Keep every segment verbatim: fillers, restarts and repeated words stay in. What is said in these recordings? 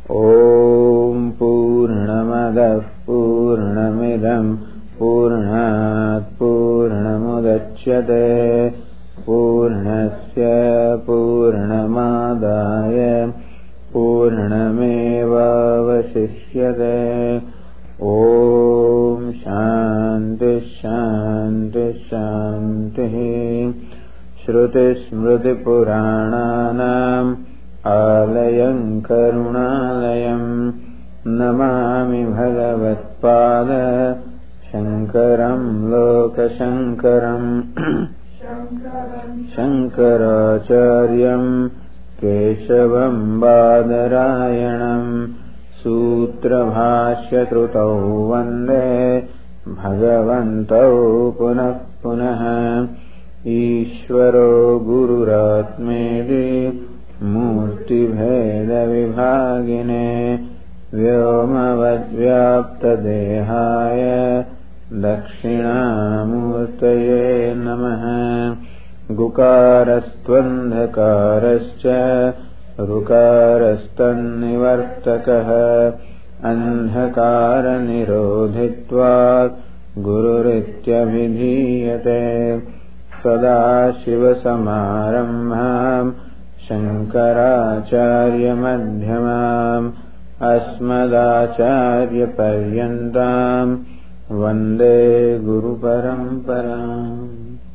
Om Purnamadah Purnamidam Purnat Purnamudachyate Purnasya Purnamadaya Purnameva Vasishyate. Om Shanti Shanti Shanti. Shruti Smriti Purananam Alayam Karunalayam Namami Bhagavatpada Shankaram Lokashankaram Shankaracharyam Keshavam Badarayanam Sutra Bhashya Trutau Vande Bhagavantau Punah Punah. Ishvaro Gururatmedi Murti Bheda Vibhagine Vyomavad Vyapta Dehaya Dakshinamurtaye Namaha. Gukarastvandhakarascha Rukarastanivartakaha Andhakara Nirodhitvat Gururityavidhiyate. Sadashiva Samarambham Shankaracharya Madhyamam Asmadacharya Paryantam Vande Guru Paramparam.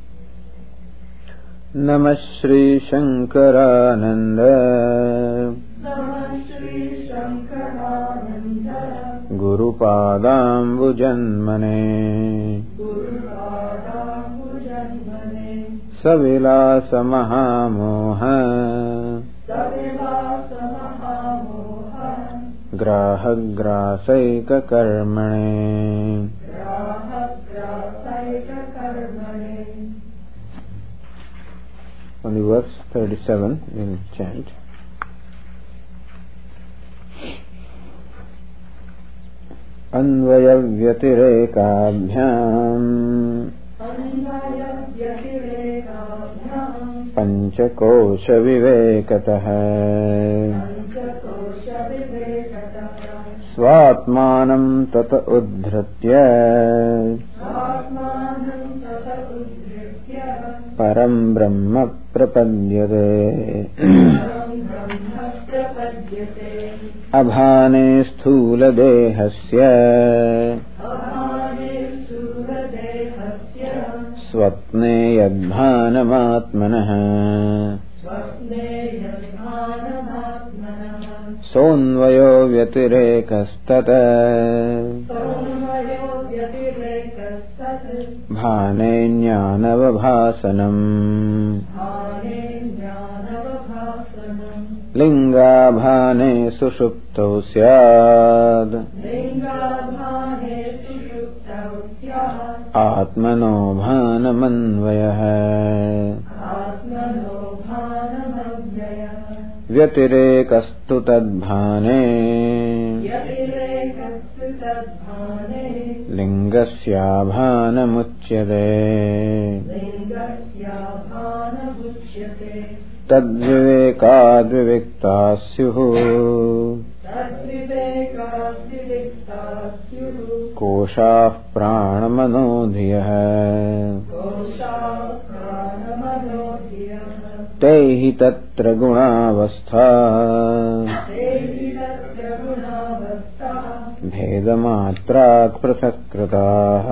Namah Shri Shankarananda Namah Shri Shankarananda Guru Padambu Janmane Savilasa Mahamoha Graha Grasaika Karmane. On the verse thirty-seven, we will chant. Anvaya Vyatirekabhyam Panchakosha Vivekataha Svatmanam Tata Uddhratya Param Brahma Prapadyate. Abhane Sthula Dehasya Swapne Yadbhanamatmanaha Sonvayo Vyatirekastata Bhane Jnanavabhasanam Linga Bhane Sushuptau Syad Atmano Bhanamanvayah. Vyatirekasthu tadbhane Lingasya bhanamuchyate. Tadvivekadviviktasyuhu Koshah pranamanodhiyah. Tehi tatra gunavastha Bhedamatrat prasakrataah.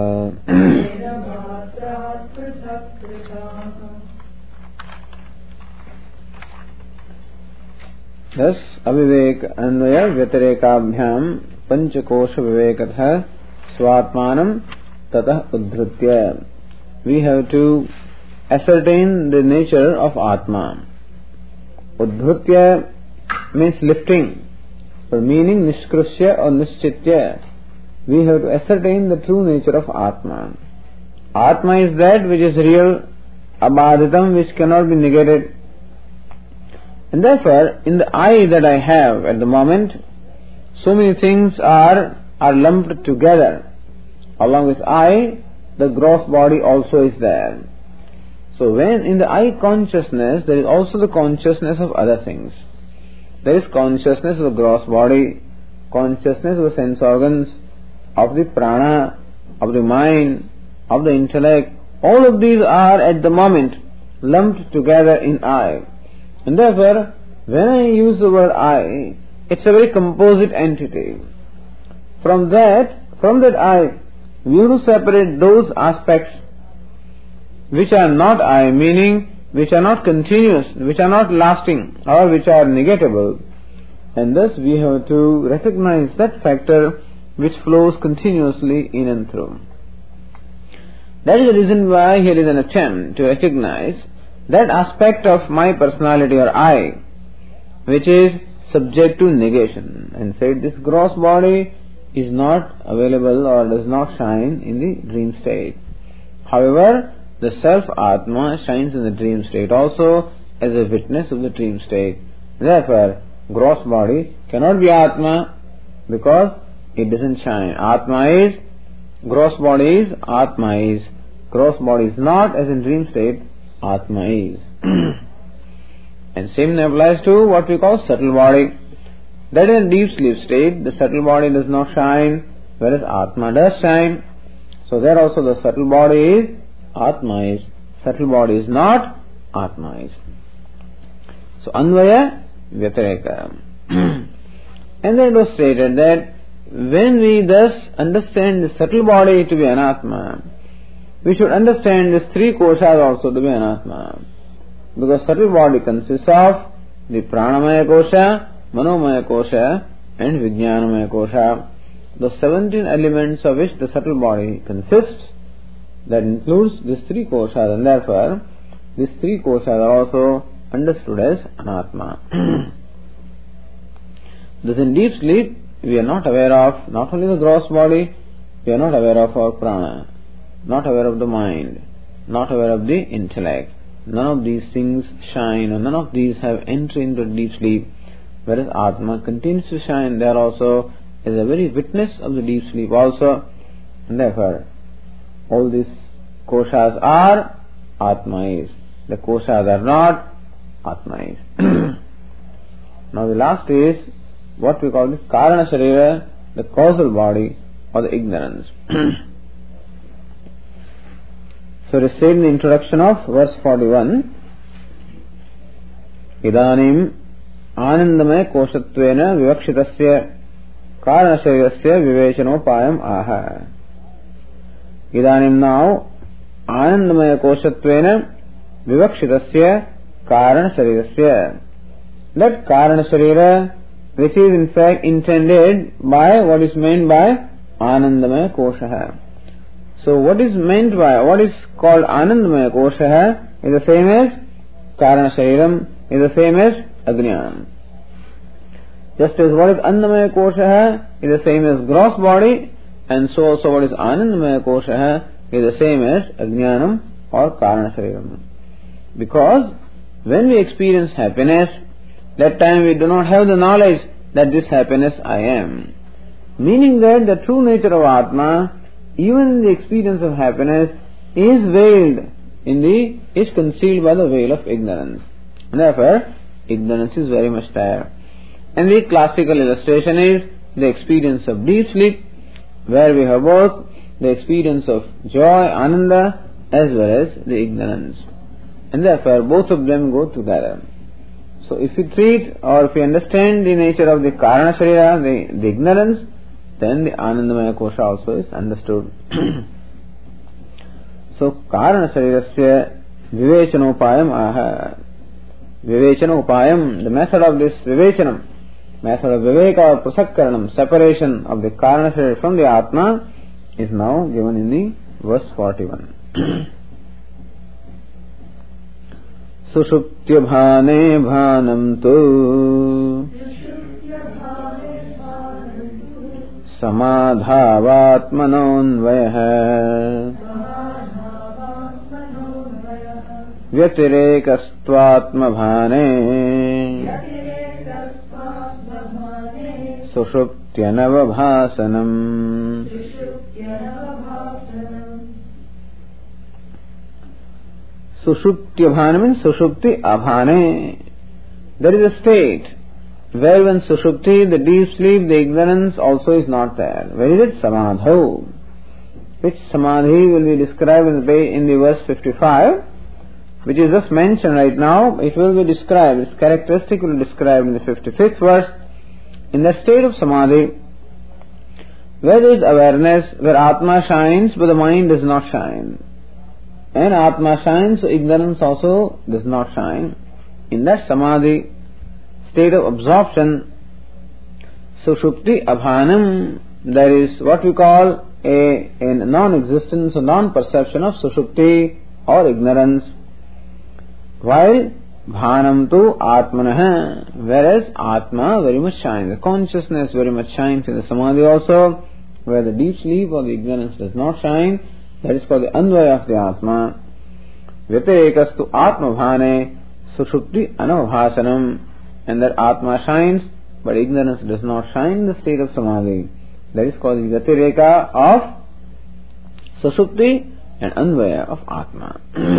Thus, avivek anvaya vyatirekabhyam panchakosha vivekatha svatmanam tatah uddhritya. We have to ascertain the nature of Atma. Uddhritya means lifting. For meaning nishkrusya or nischitya, we have to ascertain the true nature of Atma. Atma is that which is real, abaditam, which cannot be negated. And therefore, in the I that I have at the moment, so many things are, are lumped together. Along with I, the gross body also is there. So when in the I consciousness, there is also the consciousness of other things. there is consciousness of the gross body, consciousness of the sense organs, of the prana, of the mind, of the intellect. All of these are at the moment lumped together in I. And therefore, when I use the word I, it's a very composite entity. From that, from that I, we have to separate those aspects which are not I, meaning which are not continuous, which are not lasting, or which are negatable. And thus we have to recognize that factor which flows continuously in and through. That is the reason why here is an attempt to recognize that aspect of my personality or I, which is subject to negation, and said this gross body is not available or does not shine in the dream state. However, the self-Atma shines in the dream state also as a witness of the dream state. Therefore, gross body cannot be Atma because it doesn't shine. Atma is, gross body is, Atma is. Gross body is not, as in dream state, Atma is. And same applies to what we call subtle body. That in a deep sleep state, the subtle body does not shine, whereas Atma does shine. So there also the subtle body is, Atma is. Subtle body is not, Atma is. So Anvaya Vyatireka. And then it was stated that when we thus understand the subtle body to be Anatma, we should understand these three koshas also to be Anatma. Because subtle body consists of the Pranamaya kosha, Manomaya kosha and Vijnanamaya kosha. The seventeen elements of which the subtle body consists, that includes these three koshas, and therefore these three koshas are also understood as Anatma. Thus in deep sleep we are not aware of not only the gross body, we are not aware of our prana, not aware of the mind, not aware of the intellect. None of these things shine, or none of these have entered into deep sleep, whereas Atma continues to shine there also as a very witness of the deep sleep also. And therefore all these koshas are, Atma is. The koshas are not, Atma is. Now the last is what we call the Karana Sharira, the causal body or the ignorance. So it is said in the introduction of verse forty-one, Idanim Anandamaya Koshatvena Vivakshitasya Karana Sharirasya Vivechanopayam Aha. Idanim now Anandamaya Koshatvena Vivakshitasya Karana Sharirasya. That Karana Sharira, which is in fact intended by what is meant by Anandamaya Kosha. So what is meant by, what is called Anandamaya Kosha is the same as Karana Shariram, is the same as Ajnanam. Just as what is Annamaya Kosha is the same as gross body, and so also what is Anandamaya Kosha is the same as Ajnanam or Karana Shariram. Because when we experience happiness, that time we do not have the knowledge that this happiness I am. Meaning that the true nature of Atma, even in the experience of happiness, is veiled in the, is concealed by the veil of ignorance. Therefore, ignorance is very much there. And the classical illustration is the experience of deep sleep, where we have both the experience of joy, ananda, as well as the ignorance. And therefore, both of them go together. So if we treat or if we understand the nature of the Karana Sharira, the, the ignorance, then the Anandamaya Kosha also is understood. So Karana Sharirasya Vivechanopayam Aha. Vivechanopayam, the method of this Vivechanam, method of Viveka or Prasakkaranam, separation of the Karana Sharira from the Atma, is now given in the verse forty-one. Sushuptyabhane bhanam tu samadhavatmanonvayah vyatirekastvatmabhane sushuptyanavabhasanam. Sushupti abhana means Sushupti abhane. There is a state Where when Sushupti, the deep sleep, the ignorance also is not there. Where is it? Samadho. Which Samadhi will be described in the, in the verse fifty-five, which is just mentioned right now. It will be described, its characteristic will be described in the fifty-fifth verse. In that state of Samadhi, where there is awareness, where Atma shines but the mind does not shine. And Atma shines, so ignorance also does not shine. In that Samadhi, state of absorption, Sushupti Abhanam, there is what we call a, a non-existence or non-perception of Sushupti or ignorance. While Bhanam tu Atmanah, whereas Atma very much shines, the consciousness very much shines in the Samadhi also, where the deep sleep or the ignorance does not shine. That is called the Anvaya of the Atma. Vyatekastu Atma Bhane Sushupti Anavbhasanam, and that Atma shines but ignorance does not shine in the state of Samadhi. That is called the Vyatireka of Sushupti and Anvaya of Atma.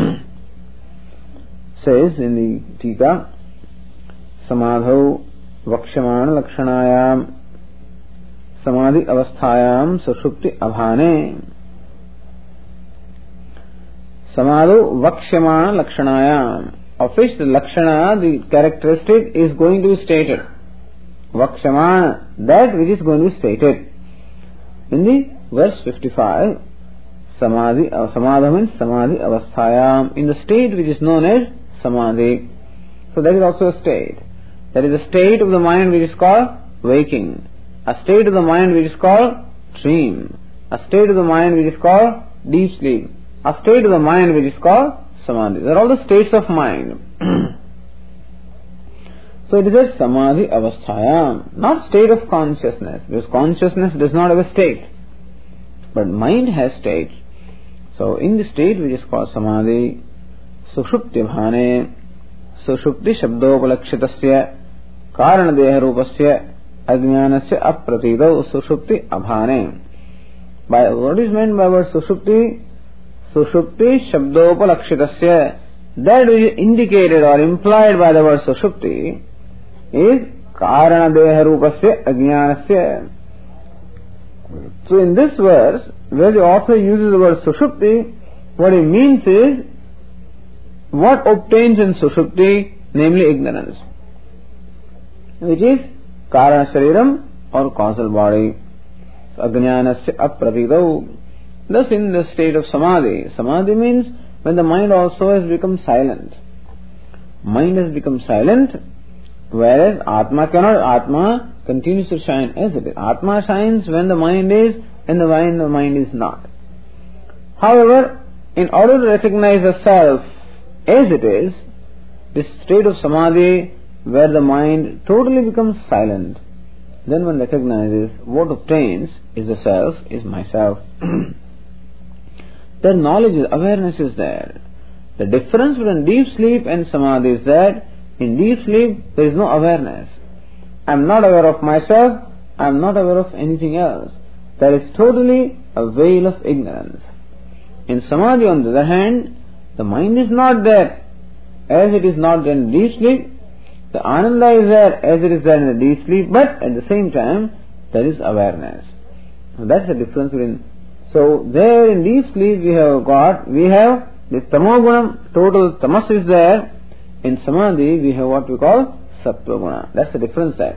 Says in the Tika, Samadho Vakshamana Lakshanayam Samadhi Avasthayam Sushupti Abhane. Samadho Vakshamana Lakshanayam, of which the Lakshana, the characteristic, is going to be stated. Vakshamana, that which is going to be stated. In the verse fifty-five, Samadhi, uh, Samadha means Samadhi Avasthayam, in the state which is known as Samadhi. So that is also a state. There is a state of the mind which is called waking, a state of the mind which is called dream, a state of the mind which is called deep sleep, a state of the mind which is called Samadhi. They are all the states of mind. So it is a Samadhi Avasthayam, not state of consciousness, because consciousness does not have a state, but mind has state. So in the state which is called Samadhi, Sushupti Bhane, Sushupti Shabdopalakshitasya Karanadeha Rupasya Ajnanasya Apratidau Sushupti Abhane. By what is meant by word Sushupti? Sushupti Shabdopalakshitasya, that which is indicated or implied by the word Sushupti is Karanadeha Rupasya Ajnanasya. So in this verse, where the author uses the word Sushupti, what he means is what obtains in Sushupti, namely ignorance, which is Karana Shariram or causal body. Ajnanasya Apratidau. Thus in the state of Samadhi, Samadhi means when the mind also has become silent. Mind has become silent, whereas Atma cannot. Atma continues to shine as it is. Atma shines when the mind is, and the mind, the mind is not. However, in order to recognize the self as it is, this state of Samadhi where the mind totally becomes silent, then one recognizes what obtains is the self, is myself. Their knowledge is, awareness is there. The difference between deep sleep and Samadhi is that in deep sleep there is no awareness. I am not aware of myself, I am not aware of anything else. There is totally a veil of ignorance. In Samadhi, on the other hand, the mind is not there as it is not there in deep sleep. The Ananda is there as it is there in the deep sleep, but at the same time there is awareness. Now that's the difference between. So there in deep sleep we have got, we have the Tamogunam, total tamas is there. In Samadhi we have what we call Sattva-guna. That's the difference there.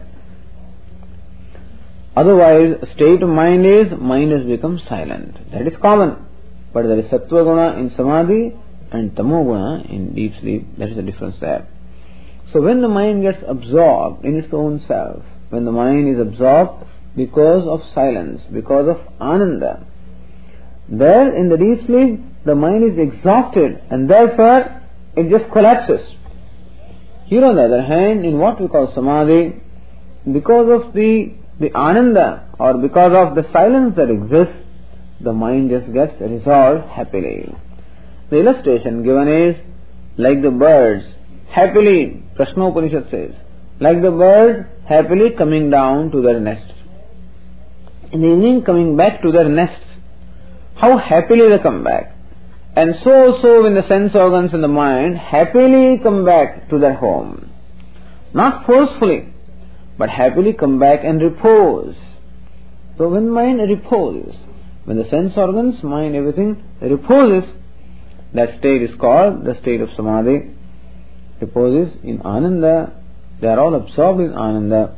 Otherwise, state of mind is, mind has become silent. That is common. But there is Sattva-guna in Samadhi and Tamo-guna in deep sleep. That is the difference there. So when the mind gets absorbed in its own self, when the mind is absorbed because of silence, because of Ananda, there in the deep sleep, the mind is exhausted and therefore it just collapses. Here on the other hand, in what we call Samadhi, because of the, the Ananda or because of the silence that exists, the mind just gets resolved happily. The illustration given is like the birds happily, Prashnopanishad says, like the birds happily coming down to their nests. In the evening coming back to their nests, how happily they come back. And so also when the sense organs and the mind happily come back to their home. Not forcefully, but happily come back and repose. So when mind reposes, when the sense organs, mind, everything reposes, that state is called the state of samadhi. Reposes in ananda. They are all absorbed in ananda.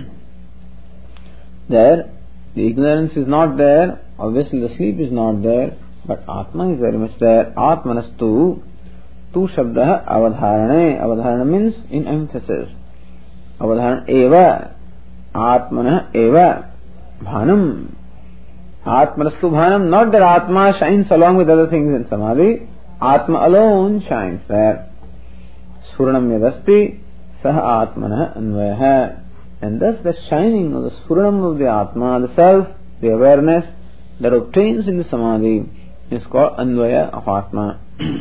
There, the ignorance is not there. Obviously, the sleep is not there, but Atma is very much there. Atmanastu, tu shabdah avadharane. Avadharana means in emphasis. Avadharana eva, Atmana eva, bhanam. Atmanastu bhanam, not that Atma shines along with other things in samadhi. Atma alone shines there. Sfuranam yadasti, saha atmanah anvayaha. And thus the shining of the sfuranam of the Atma, the self, the awareness that obtains in the samadhi is called anvaya of Atma.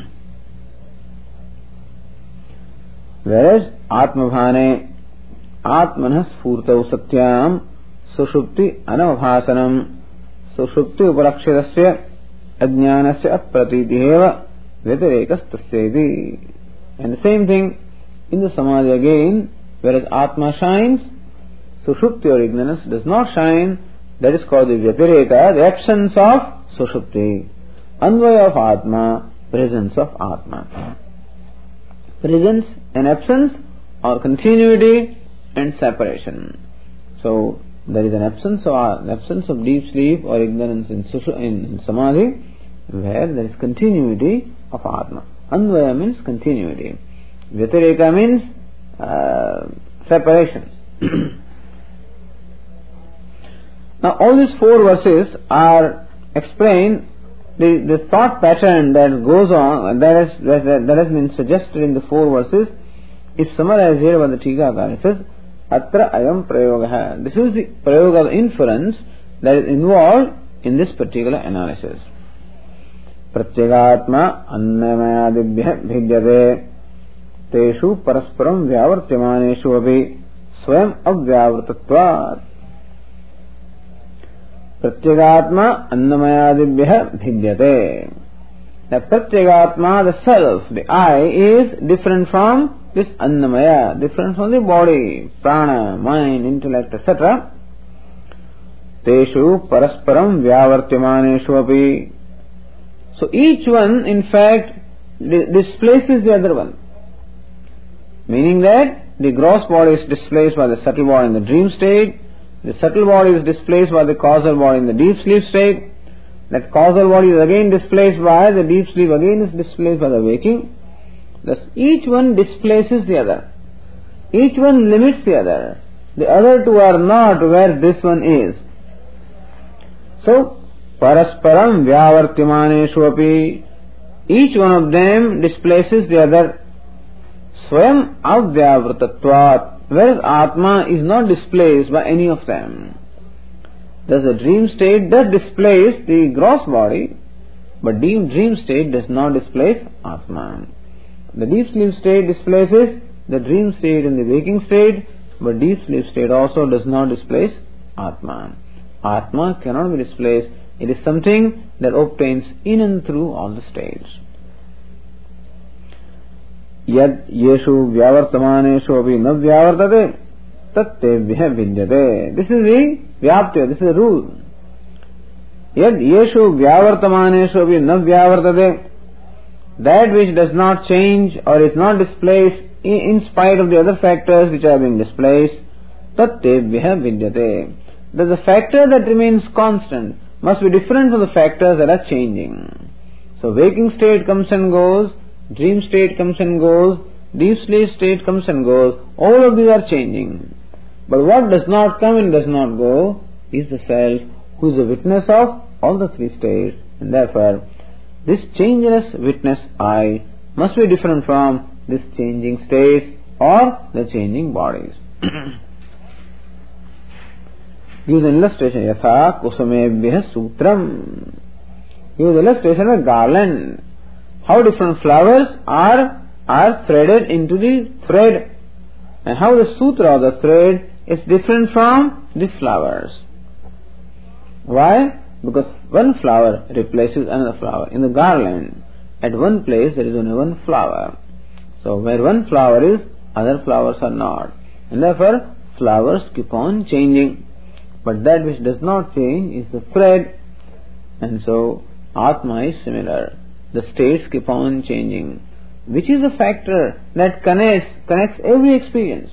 Whereas Atmabhane, Atmanah spurtau satyam, sushupti anavabhasanam, sushupti uparakshirasya ajnanasya apratitiheva vyatirekastasyaiti. And the same thing in the samadhi again, whereas Atma shines, sushupti or ignorance does not shine. That is called the vyatireka, the absence of sushupti. Anvaya of Atma, presence of Atma. Presence and absence or continuity and separation. So there is an absence of an absence of deep sleep or ignorance in, in, in samadhi, where there is continuity of Atma. Anvaya means continuity. Vyatireka means uh, separation. Now all these four verses are explain the, the thought pattern that goes on, that has, that, that has been suggested in the four verses, is summarized here by the Tikakara. It says, Atra ayam prayogaha. This is the prayoga, the inference that is involved in this particular analysis. Pratyagatma annamayadibhya bhidyate teshu parasparam vyavartyamaneshu abhi swayam avyavrutatvat. Pratyagatma annamayadibhya bhidyate. The Pratyagatma, the self, the I, is different from this annamaya, different from the body, prana, mind, intellect, et cetera. Teshu parasparam vyavartyamaneshu api. So each one, in fact, displaces the other one. Meaning that the gross body is displaced by the subtle body in the dream state, the subtle body is displaced by the causal body in the deep sleep state, that causal body is again displaced by the deep sleep, again is displaced by the waking. Thus each one displaces the other. Each one limits the other. The other two are not where this one is. So, parasparam vyavartyamaneshu api. Each one of them displaces the other. Swayam avyavrutatvat. Whereas Atma is not displaced by any of them. Thus the dream state does displace the gross body, but deep dream state does not displace Atma. The deep sleep state displaces the dream state and the waking state, but deep sleep state also does not displace Atma. Atma cannot be displaced. It is something that obtains in and through all the states. Yad yeshu vyavartamaneshu api na vyavartate tattebhya vidyate. This is the vyaptya, this is the rule. Yad yeshu vyavartamaneshu api na vyavartate. That which does not change or is not displaced in spite of the other factors which are being displaced, tattebhya vidyate. That the factor that remains constant must be different from the factors that are changing. So waking state comes and goes, dream state comes and goes, deep sleep state comes and goes. All of these are changing. But what does not come and does not go is the self, who is the witness of all the three states. And therefore, this changeless witness I must be different from this changing states or the changing bodies. Gives an illustration. Yatha kusumebhya sutram. Gives illustration of garland. How different flowers are are threaded into the thread, and how the sutra, the thread, is different from the flowers. Why? Because one flower replaces another flower. In the garland, at one place there is only one flower. So where one flower is, other flowers are not. And therefore, flowers keep on changing. But that which does not change is the thread. And so, Atma is similar. The states keep on changing, which is a factor that connects, connects every experience.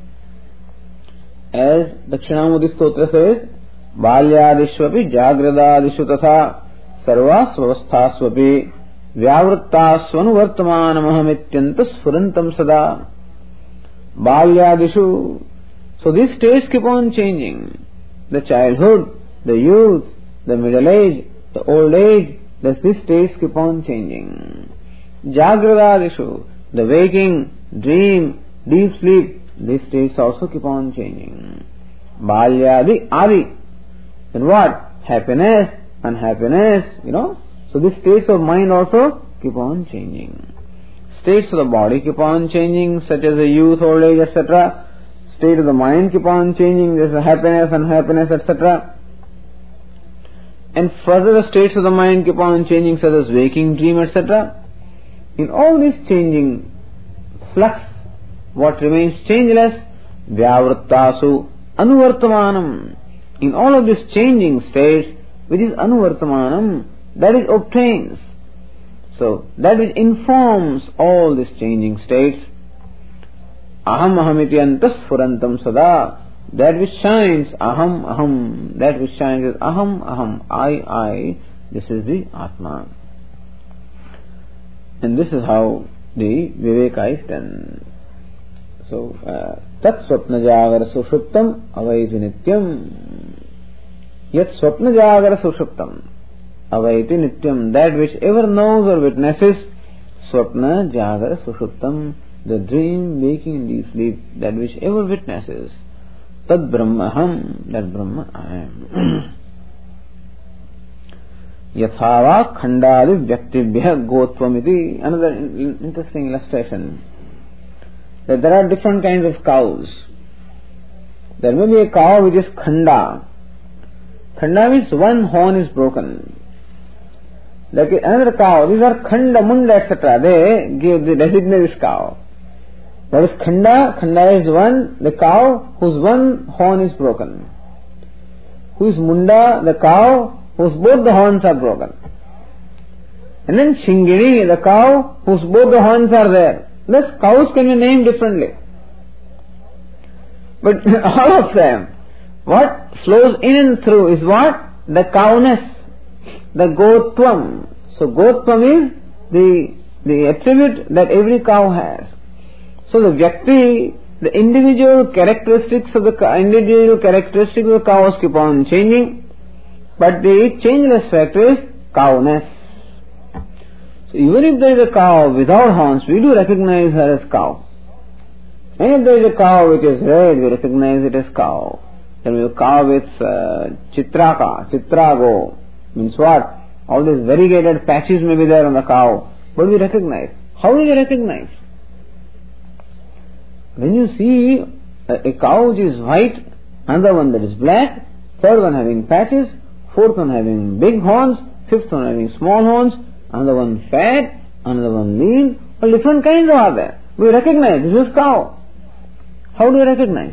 As Dakshinamurti Stotra says, Balyadishvapi Jagradadishu tatha sarvasvavasthasvapi vyavrittasvanu vartamanamahamityanta sfurantam sada. Balyadishu. So these states keep on changing. The childhood, the youth, the middle age, the old age, these states keep on changing. Jagradadishu, the waking, dream, deep sleep, these states also keep on changing. Balyadi, adi. Then what? Happiness, unhappiness, you know. So these states of mind also keep on changing. States of the body keep on changing, such as the youth, old age, et cetera. State of the mind keep on changing, there is a happiness, unhappiness, et cetera. And further the states of the mind keep on changing, such as waking, dream, et cetera. In all this changing flux, what remains changeless? Vyavrittasu anuvartamanam. In all of these changing states, which is anuvartamanam, that is obtains. So, that which informs all these changing states, aham ahamiti antasfurantam sada, that which shines, aham aham, that which shines is aham aham, I, I, this is the Atma. And this is how the Viveka is done. So, tat swapna jagara sushuptam avaiti nityam. Yat swapna jagara sushuptam avaiti nityam. That which ever knows or witnesses swapna jagara sushuptam, the dream, waking and deep sleep, that which ever witnesses. Tad brahmaham, that Brahma I am. Yathava khandadi vyaktibhya gotvam. Another interesting illustration. That there are different kinds of cows. There may be a cow which is khanda. Khanda means one horn is broken. Like another cow, these are khanda, munda, et cetera. They give, they designate this cow. What is khanda? Khanda is one, the cow whose one horn is broken. Who is munda? The cow whose both the horns are broken. And then shingiri, the cow whose both the horns are there. Thus cows can be named differently. But all of them, what flows in and through is what? The cowness, the gotvam. So gotvam is the, the attribute that every cow has. So the vyakti, the individual characteristics of the individual characteristics of the cows keep on changing, but the changeless factor is cowness. So even if there is a cow without horns, we do recognize her as cow. And if there is a cow which is red, we recognize it as cow. There will be a cow with uh, chitraka, chitrago, means what? All these variegated patches may be there on the cow, but we recognize. How do we recognize? When you see a, a cow which is white, another one that is black, third one having patches, fourth one having big horns, fifth one having small horns, another one fat, another one lean, all different kinds are there. We recognize this is cow. How do we recognize?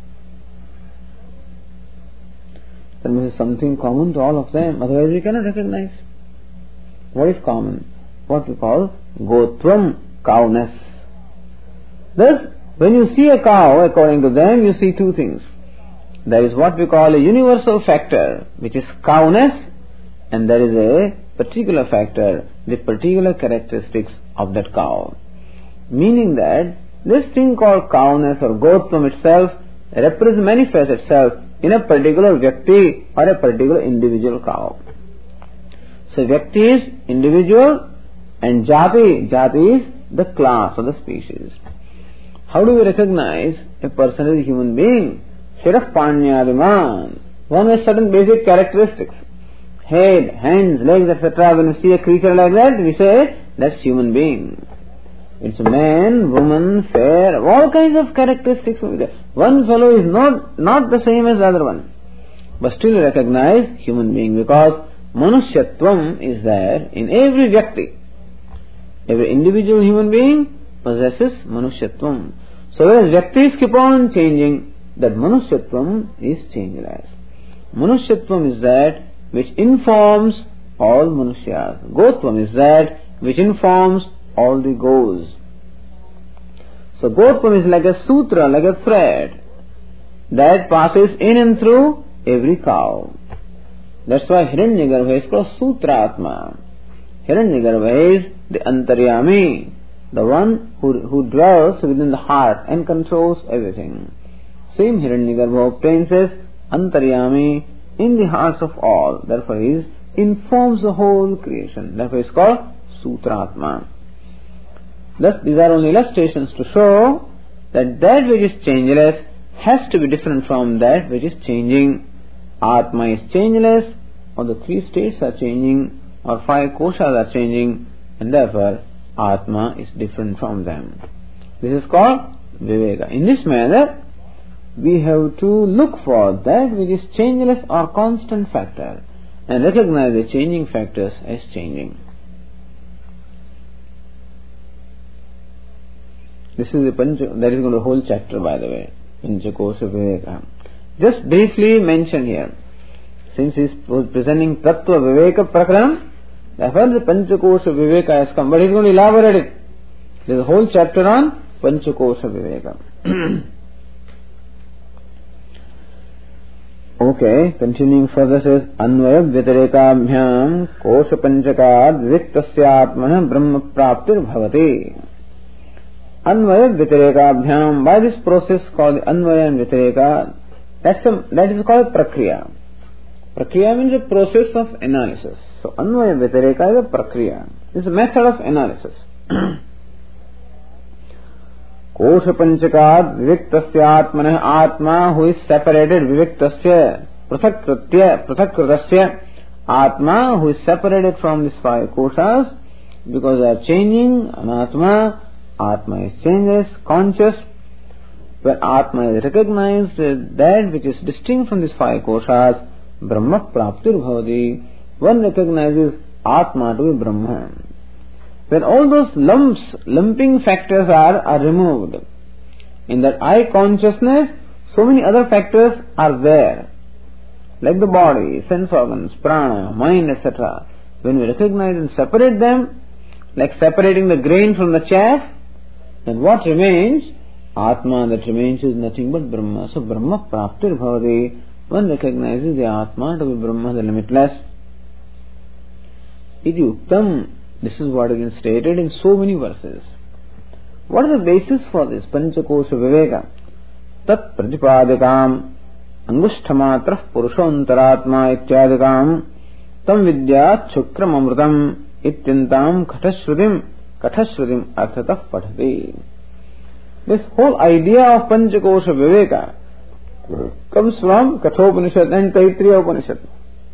There must be something common to all of them, otherwise we cannot recognize. What is common? What we call gotvam, cowness. Thus, when you see a cow, according to them, you see two things. There is what we call a universal factor, which is cowness, and there is a particular factor, the particular characteristics of that cow. Meaning that this thing called cowness or gotvam itself represents, manifests itself in a particular vyakti or a particular individual cow. So vyakti is individual and jati, jati is the class or the species. How do we recognize a person as a human being? Shiraf Panyadiman. One has certain basic characteristics. Head, hands, legs, et cetera. When we see a creature like that, we say that's human being. It's a man, woman, fair, all kinds of characteristics. One fellow is not, not the same as the other one. But still recognize human being because Manushyatvam is there in every vyakti. Every individual human being possesses Manushyatvam. So whereas vyaktis keep on changing, that Manusyatvam is changeless. Manusyatvam is that which informs all Manusyas. Gotvam is that which informs all the goes. So Gotvam is like a sutra, like a thread that passes in and through every cow. That's why Hiranyagarbha is called Sutratma. Hiranyagarbha is the Antaryami, the one who, who dwells within the heart and controls everything. Same Hiranyagarbha obtains as Antaryami in the hearts of all. Therefore he is, informs the whole creation. Therefore he is called Sutratma. Thus these are only illustrations to show that that which is changeless has to be different from that which is changing. Atma is changeless, or the three states are changing, or five koshas are changing, and therefore Atma is different from them. This is called Viveka. In this manner, we have to look for that which is changeless or constant factor and recognize the changing factors as changing. This is the Pancha, that is going to the whole chapter, by the way. Panchakosha Viveka. Just briefly mention here. Since he is presenting Tattva Viveka Prakranam, therefore the Panchakosha Viveka has come. But he is going to elaborate it. There is a whole chapter on Panchakosha Viveka. Okay, continuing further says, Anvaya Vyatarekabhyam Kosha Panchakad Viktasyatmana Brahma Praptir Bhavati. Anvaya Vyatarekabhyam, by this process called Anvaya and Vyatareka, that's a, that is called Prakriya. Prakriya means a process of analysis. So Anvaya Vyatareka is a Prakriya. It's a method of analysis. Kosha Panchakad Viviktasya Atmanah, Atma who is separated, Viviktasya Prathakritya Prathakritasya, Atma who is separated from these five koshas because they are changing. Anatma, Atma is changeless, conscious. When Atma is recognized, that which is distinct from these five koshas, Brahma Praptir Bhavati, one recognizes Atma to be Brahma. When all those lumps, lumping factors are, are removed, in that I consciousness, so many other factors are there, like the body, sense organs, prana, mind, et cetera. When we recognize and separate them, like separating the grain from the chaff, then what remains? Atma that remains is nothing but Brahma. So Brahma Praptir Bhavati, one recognizes the Atma to be Brahma, the limitless. Iti Uktam. This is what has been stated in so many verses. What is the basis for this? Panchakosha Viveka. Tat Pratipadikam Angushtamatra Purushontaratma Ityadikam Tam Vidya Chukram Amrutam Ityantam Kathashrutim Kathashrutim Arthatah Pathati. This whole idea of Panchakosha Viveka comes from Kathopanishad and Taittiriya Upanishad.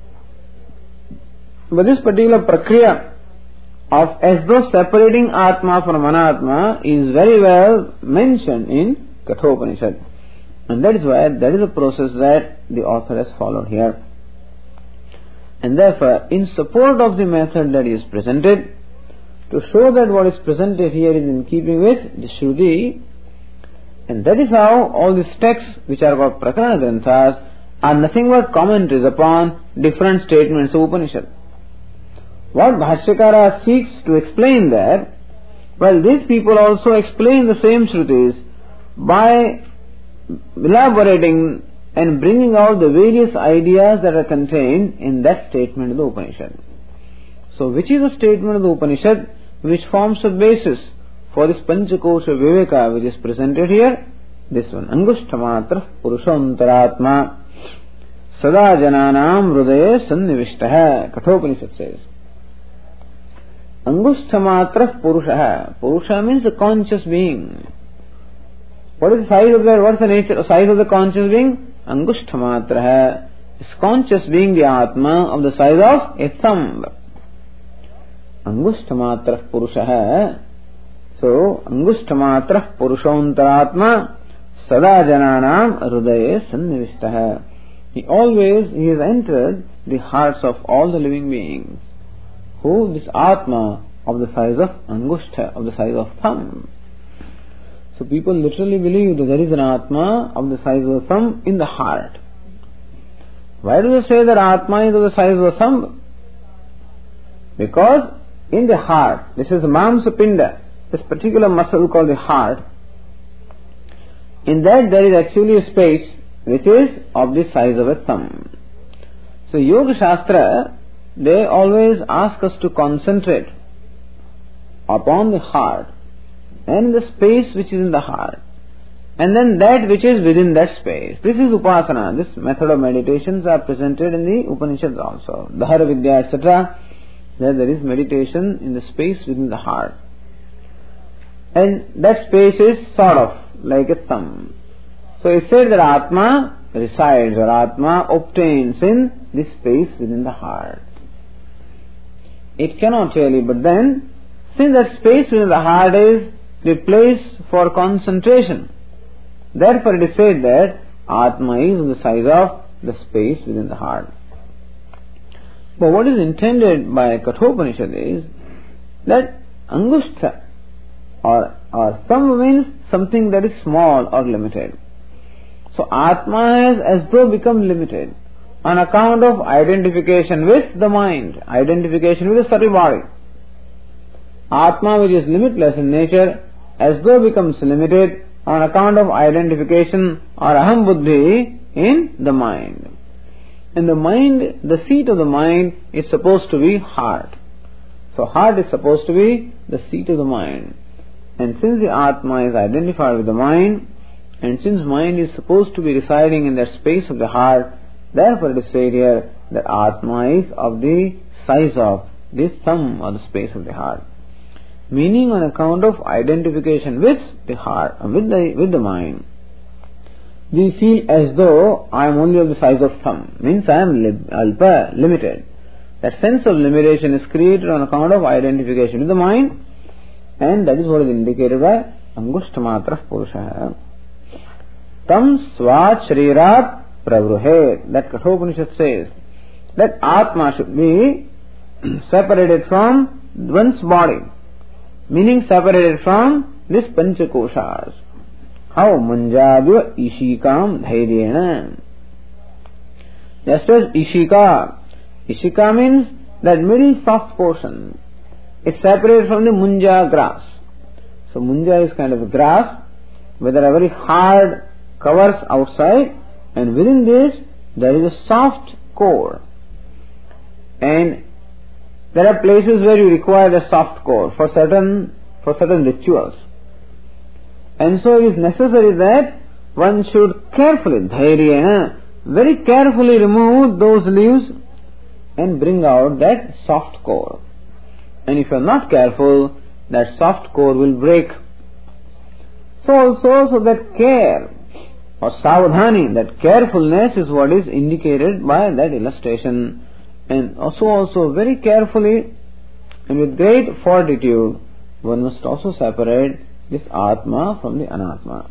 But this particular Prakriya of as though separating Atma from Anatma is very well mentioned in Kathopanishad. And that is why that is a process that the author has followed here. And therefore, in support of the method that is presented, to show that what is presented here is in keeping with the Shruti, and that is how all these texts which are called Prakarana Granthas are nothing but commentaries upon different statements of Upanishad. What Bhashyakara seeks to explain that, well, these people also explain the same Shrutis by elaborating and bringing out the various ideas that are contained in that statement of the Upanishad. So, which is the statement of the Upanishad which forms a basis for this Panchakosha Viveka which is presented here? This one, Angushtamatra Purushontaratma Sada Jananam Hrudaye Sannivishtaha, Kathopanishad says. Angushtamatra Purusha. Purusha means the conscious being. What is the size of that? What is the nature of size of the conscious being? Angushtamatra. This conscious being, the Atma, of the size of a thumb. Angushtamatra Purusha. So, Angushtamatra Purushontaratma Sada Jananam Hrudaye Sannivishtaha. He always, he has entered the hearts of all the living beings. Who? This Atma of the size of Angushtha, of the size of thumb. So people literally believe that there is an Atma of the size of a thumb in the heart. Why do they say that Atma is of the size of a thumb? Because in the heart, this is Mamsa Pinda, this particular muscle called the heart, in that there is actually a space which is of the size of a thumb. So Yoga Shastra, they always ask us to concentrate upon the heart and the space which is in the heart, and then that which is within that space. This is Upasana. This method of meditations are presented in the Upanishads also. Dhara Vidya, et cetera. There there is meditation in the space within the heart. And that space is sort of like a thumb. So it said that Atma resides or Atma obtains in this space within the heart. It cannot really, but then, since that space within the heart is the place for concentration, therefore it is said that Atma is the size of the space within the heart. But what is intended by Kathopanishad is that Angushtha or, or thumb means something that is small or limited. So Atma has as though become limited on account of identification with the mind, identification with the subtle body. Atma, which is limitless in nature, as though becomes limited on account of identification or aham buddhi in the mind. And the mind, the seat of the mind is supposed to be heart. So heart is supposed to be the seat of the mind. And since the Atma is identified with the mind, and since mind is supposed to be residing in that space of the heart, therefore it is said here that Atma is of the size of the thumb or the space of the heart. Meaning on account of identification with the heart, with the, with the mind, we feel as though I am only of the size of thumb. Means I am li- alpa, limited. That sense of limitation is created on account of identification with the mind, and that is what is indicated by Angushtamatra Purusha. Tam Svat Shrirat Pravruhet. That Kathopanishad says that Atma should be separated from one's body, meaning separated from this Panchakoshas. How? Manjadya Ishikam Dhairyena. Just as Ishika. Ishika means that middle soft portion. It's separated from the Munja grass. So Munja is kind of a grass where there are very hard covers outside, and within this there is a soft core. And there are places where you require the soft core for certain for certain rituals. And so it is necessary that one should carefully, dhairyena, very carefully remove those leaves and bring out that soft core. And if you are not careful, that soft core will break. So also, so that care or savadhani, that carefulness is what is indicated by that illustration. And also, also very carefully and with great fortitude, one must also separate this Atma from the Anatma.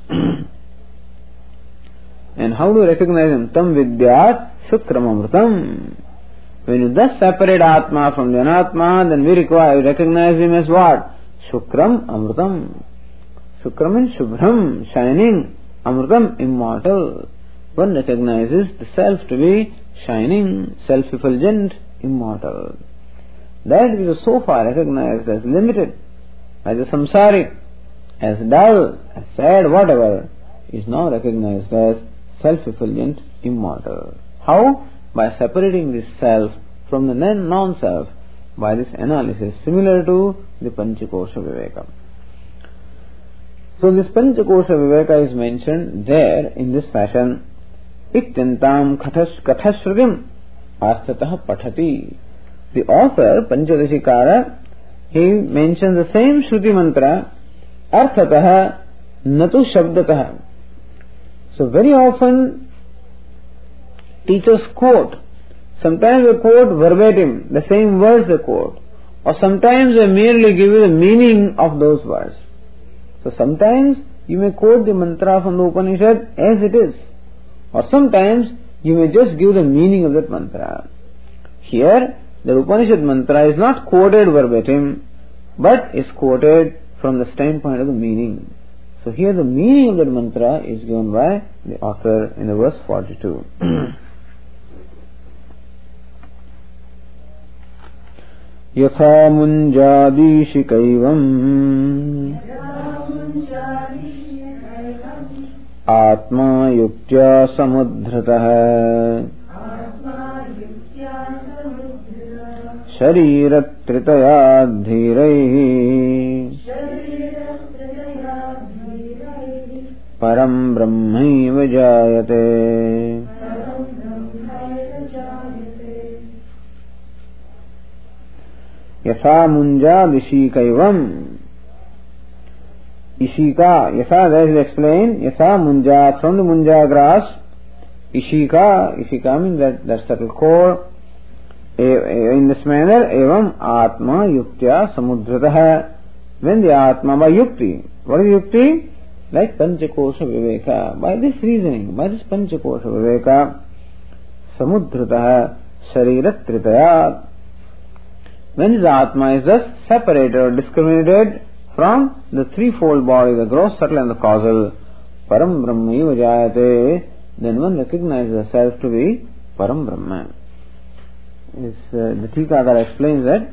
And how do you recognize him? Tam vidyat shukram amritam. When you thus separate Atma from the Anatma, then we require, we recognize him as what? Shukram amritam. Shukram means shubhram, shining. Amritam, immortal. One recognizes the self to be shining, self-effulgent, immortal. That which is so far recognized as limited, as a samsari, as dull, as sad, whatever, is now recognized as self-effulgent, immortal. How? By separating this self from the non-self by this analysis, similar to the Panchakosha Viveka. So this Panchakosha Viveka is mentioned there in this fashion. Ityantam kathashrutim arthatah pathati. The author, Panchadashikara, he mentions the same Shruti mantra, arthatah natu shabdatah. So very often teachers quote. Sometimes they quote verbatim, the same words they quote. Or sometimes they merely give you the meaning of those words. So sometimes you may quote the mantra from the Upanishad as it is. Or sometimes you may just give the meaning of that mantra. Here, the Upanishad mantra is not quoted verbatim, but is quoted from the standpoint of the meaning. So here the meaning of that mantra is given by the author in the verse forty-two. Yatha munjadishikaivam Atma yuktya samudhrataha Shariratritayadhiraihi Param brahmaiva jayate. Yasa munja dishikaivam. Ishika, yasa, that is explained. Yasa munja, from the munja grass. Ishika, ishika means that, that subtle core. In this manner, evam atma yuktya samudhrataha. When the atma, by yukti. What is yukti? Like panchakosha viveka. By this reasoning, by this panchakosha viveka, samudhrataha shariratritayat. When this atma is thus separated or discriminated from the threefold body, the gross, subtle and the causal, param brahmaiva jayate, then one recognizes the self to be param brahma. Is, uh, the Tikakara explains that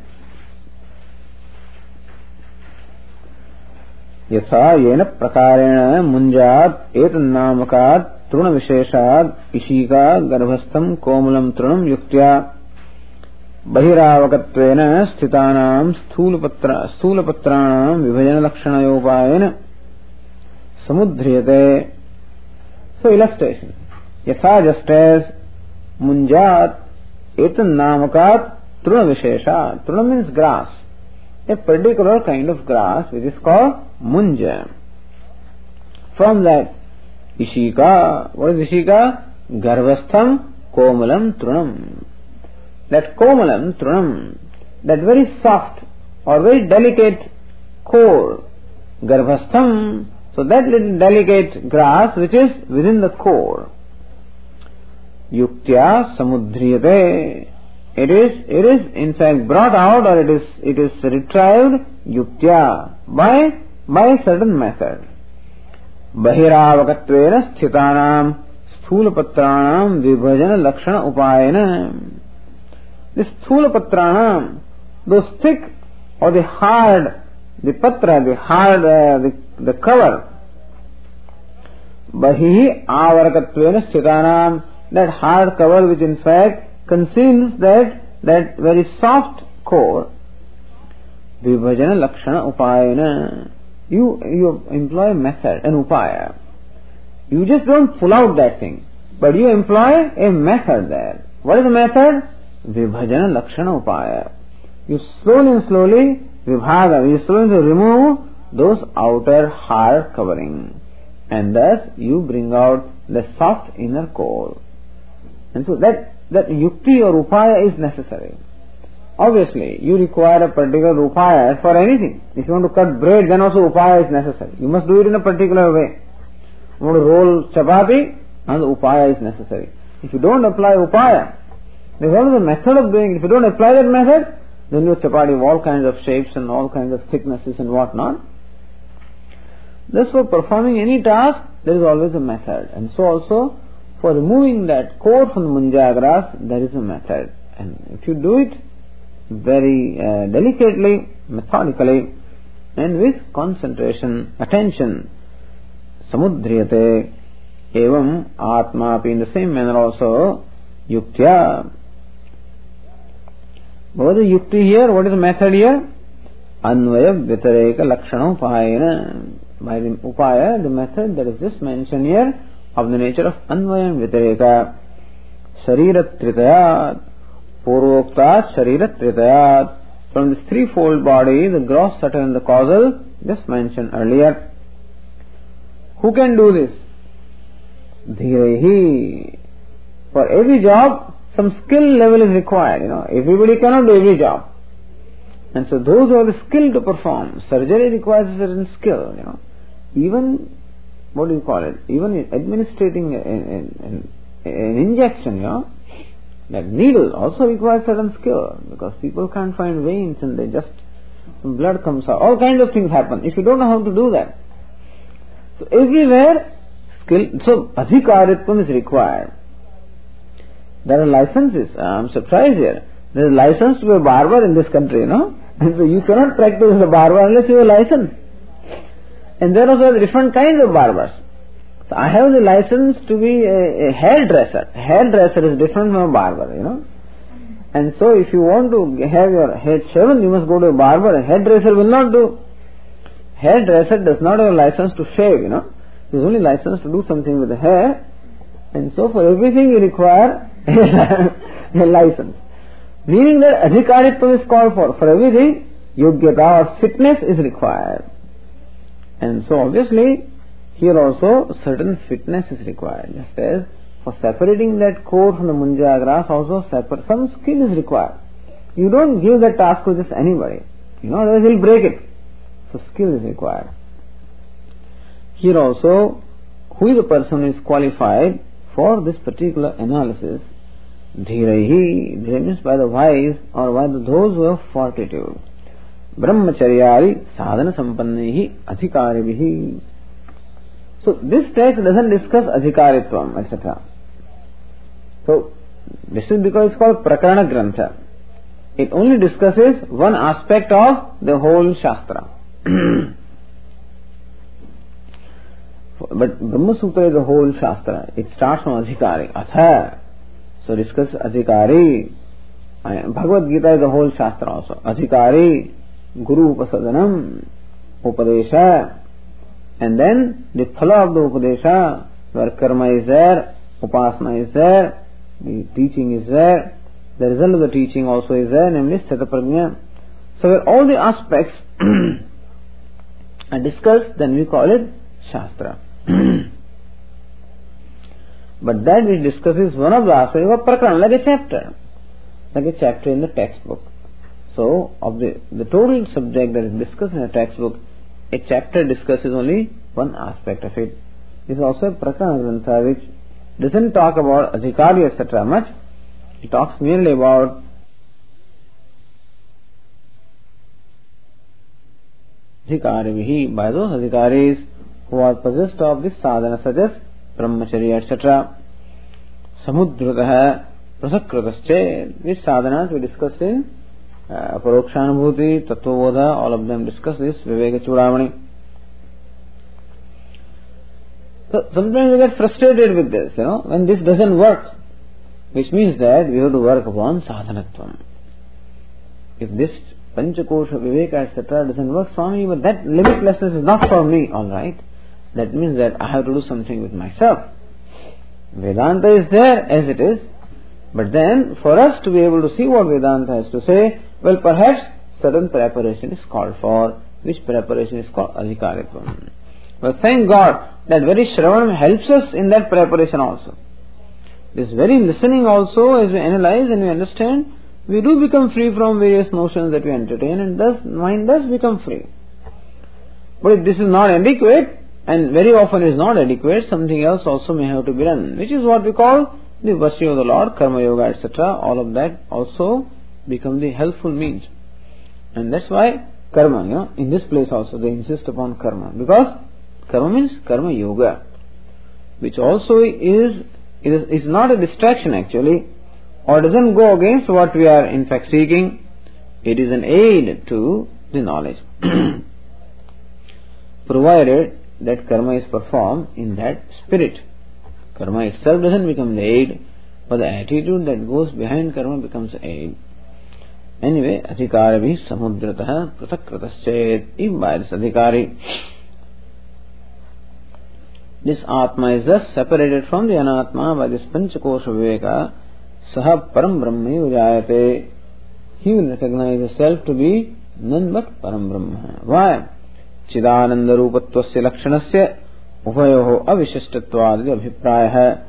यथा येन प्रकारेण मुंजात एतन्नामकात् तृण विशेषात् इशिका गर्भस्थं कोमलं तृणं युक्त्या बहिरावकत्वेन स्थितानां स्थूलपत्र स्थूलपत्राणां विभजन लक्षणयोपायेन समुद्रियते. So illustration. यथा just as मुंजात एतन्नामकात् तृण विशेषात्. तृण means grass. A particular kind of grass which is called munja. From that, ishika, what is ishika? Garvastham komalam trunam. That komalam trunam, that very soft or very delicate core, garvastham, so that little delicate grass which is within the core. Yuktya samudhriyate. It is, it is in fact brought out, or it is, it is retrieved, yuktya, by, by a certain method. Bahiravakatvena sthitanam sthulapatranam vibhajana lakshana upayena. The sthulapatranam, those thick or the hard, the patra, the hard, uh, the, the cover. Bahihi avarakattvena sthitanam, that hard cover which in fact conceals that that very soft core. Vibhajana lakshana upayana. You you employ a method, an upaya. You just don't pull out that thing, but you employ a method there. What is the method? Vibhajana lakshana upaya. You slowly and slowly vibhaga, you slowly remove those outer hard covering, and thus you bring out the soft inner core. And so that that yukti or upaya is necessary. Obviously, you require a particular upaya for anything. If you want to cut bread, then also upaya is necessary. You must do it in a particular way. You want to roll chapati, and the upaya is necessary. If you don't apply upaya, then what is the method of doing it? If you don't apply that method, then your chapati have all kinds of shapes and all kinds of thicknesses and what not. Thus, for performing any task, there is always a method. And so also, for removing that core from the munja grass, there is a method. And if you do it very uh, delicately, methodically, and with concentration, attention, samudhriyate, evam atma, in the same manner also, yuktya. What is the yukti here? What is the method here? Anvaya vyatareka lakshana upayena. By the upaya, the method that is just mentioned here, of the nature of Anvaya and Vyatareka. Sharirat Tritayat. Purvoktat Sharirat Tritayat. From this threefold body, the gross, subtle and the causal, just mentioned earlier. Who can do this? Dhirehi. For every job, some skill level is required. You know, everybody cannot do every job. And so those who are the skill to perform, surgery requires a certain skill. You know, even what do you call it? Even administrating an, an, an injection, you know, that needle also requires certain skill, because people can't find veins and they just, some blood comes out. All kinds of things happen if you don't know how to do that. So everywhere skill, so adhikaritvam is required. There are licenses. I am surprised here. There is a license to be a barber in this country, you know. And so you cannot practice as a barber unless you have a license. And there are also different kinds of barbers. So I have the license to be a, a hairdresser. Hairdresser is different from a barber, you know. And so if you want to have your head shaven, you must go to a barber. A hairdresser will not do. Hairdresser does not have a license to shave, you know. He is only licensed to do something with the hair. And so for everything you require a license. Meaning that adhikaritvam is called for. For everything, yogyata or fitness is required. And so obviously, here also certain fitness is required. Just as for separating that core from the munja grass, also separ- some skill is required. You don't give that task to just anybody. You know, otherwise he'll break it. So skill is required. Here also, who is the person who is qualified for this particular analysis? Dhiraihi, dhira means by the wise or by the, those who have fortitude. Brahmacharyari sadhana sampannehi adhikarivihi. So this text doesn't discuss adhikaritvam, et cetera. So this is because it's called Prakarana Grantha. It only discusses one aspect of the whole Shastra. But Brahma Sutra is the whole Shastra. It starts from Adhikari, Atha. So discuss Adhikari. Bhagavad Gita is the whole Shastra also. Adhikari, Guru Upasadanam, Upadesha. And then the phala of the Upadesha, where karma is there, upasana is there, the teaching is there, the result of the teaching also is there, namely Sthitaprajna. So where all the aspects are discussed, then we call it Shastra. But that which discusses one of the aspects of Prakarana, like a chapter, like a chapter in the textbook. So, of the, the total subject that is discussed in a textbook, a chapter discusses only one aspect of it. This is also a Prakarana Grantha which doesn't talk about Adhikari et cetera much. It talks merely about Adhikarivihi, by those Adhikaris who are possessed of this sadhana such as Brahmacharya et cetera. Samudhrataha prasakritasche. These sadhanas we discussed in uh, Parokshanubhuti, Tattvabodha, all of them discuss this, Viveka Chudamani. So sometimes we get frustrated with this, you know, when this doesn't work, which means that we have to work upon sadhanatvam. If this Panchakosha, Viveka et cetera doesn't work, Swami, but that limitlessness is not for me, alright. That means that I have to do something with myself. Vedanta is there as it is, but then for us to be able to see what Vedanta has to say, well, perhaps certain preparation is called for, which preparation is called Adhikaritvam. Well, thank God that very Shravanam helps us in that preparation also. This very listening also, as we analyze and we understand, we do become free from various notions that we entertain, and thus mind does become free. But if this is not adequate, and very often is not adequate, something else also may have to be done, which is what we call the worship of the Lord, Karma Yoga, et cetera. All of that also become the helpful means. And that's why Karma, you know, in this place also they insist upon Karma, because Karma means Karma Yoga, which also is, is, is not a distraction actually, or doesn't go against what we are in fact seeking. It is an aid to the knowledge. Provided that karma is performed in that spirit. Karma itself doesn't become the aid, but the attitude that goes behind karma becomes the aid. Anyway, adhikarivi samudrataha pratakritaschet. If by this adhikari, this Atma is thus separated from the Anatma by this Panchakosha Viveka, saha param brahma ujayate. He will recognize himself to be none but param brahma. Why? Chidananda rupattvasya lakshanasya uvayoho avishishtattvadi abhiprayah.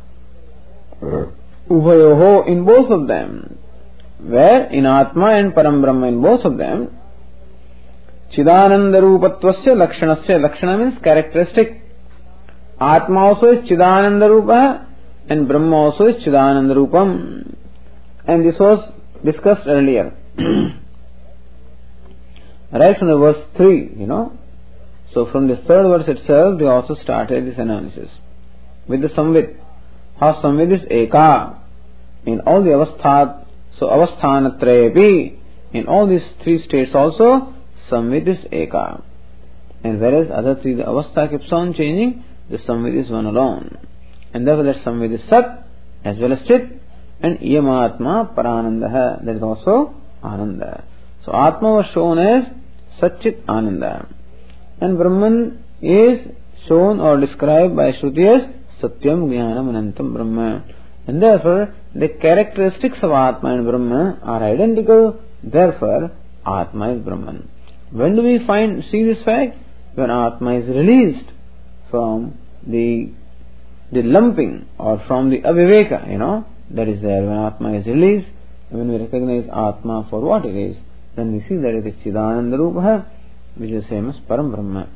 Uvayoho, in both of them, where in Atma and Param Brahma, in both of them, Chidananda rupattvasya lakshanasya. Lakshana means characteristic. Atma also is Chidananda rupa and Brahma also is Chidananda rupam. And this was discussed earlier. Right from the verse three, you know, So from the third verse itself, they also started this analysis with the Samvid. How Samvid is Eka in all the avasthat. So avasthanatrayepi, in all these three states also, Samvid is Eka. And whereas other three, the avastha keeps on changing, the Samvid is one alone. And therefore that Samvid is Sat as well as Chit. And Iyamatma Parananda, that is also Ananda. So Atma was shown as Satchit Ananda. And Brahman is shown or described by Shruti as Satyam Jnanam Anantam Brahma. And therefore the characteristics of Atma and Brahma are identical. Therefore Atma is Brahman. When do we find see this fact? When Atma is released from the the lumping or from the aviveka, you know, that is there. When Atma is released, when we recognize Atma for what it is, then we see that it is Chidananda Rupa, which is same as Param Brahma.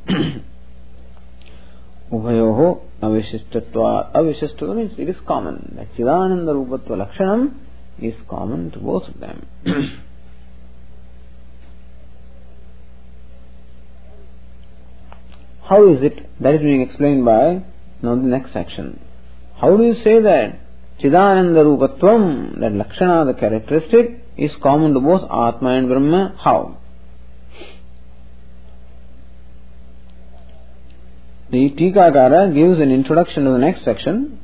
Ubhayoho avishishtatva. Avishishtatva means it is common. That Chidananda Rupatva Lakshanam is common to both of them. How is it? That is being explained by now the next section. How do you say that Chidananda Rupatvam, that Lakshana, the characteristic, is common to both Atma and Brahma? How? The Tikakara gives an introduction to the next section.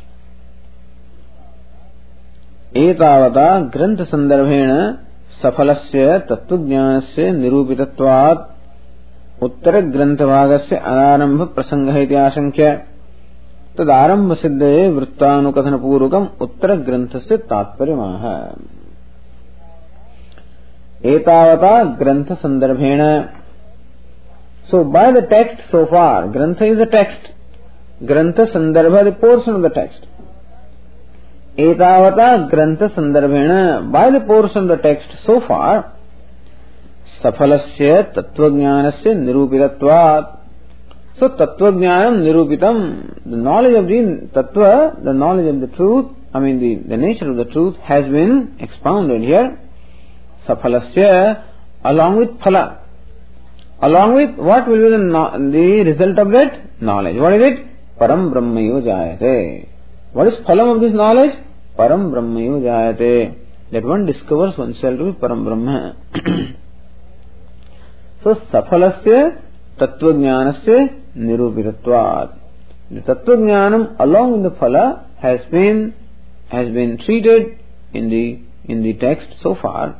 Etavata grantha sandarbhena safalasya tattvajnanasya nirupitatvat uttara grantha bhagasya anarambha prasangah iti ashankya tadarambha siddhaye vrittanukathana purvakam uttara granthasya tatparyamaha. Etavata grantha sandarbhena. So by the text so far, grantha is a text. Grantha sandarbha, the portion of the text. Etavata grantha sandarbhena, by the portion of the text so far, safalasya tattvajnanasya nirupitatvat. So tattvajnanam nirupitam, the knowledge of the tattva, the knowledge of the truth, I mean the, the nature of the truth has been expounded here. Safalasya, along with phala. Along with what will be the, the result of that knowledge? What is it? Param Brahmayo Jayate. What is phalam of this knowledge? Param Brahmayo Jayate. That one discovers oneself to be Param Brahma. So, Safalasya Tattvajnanasya Nirupitatvat. The Tattvajnanam along with the phala has been has been treated in the in the text so far.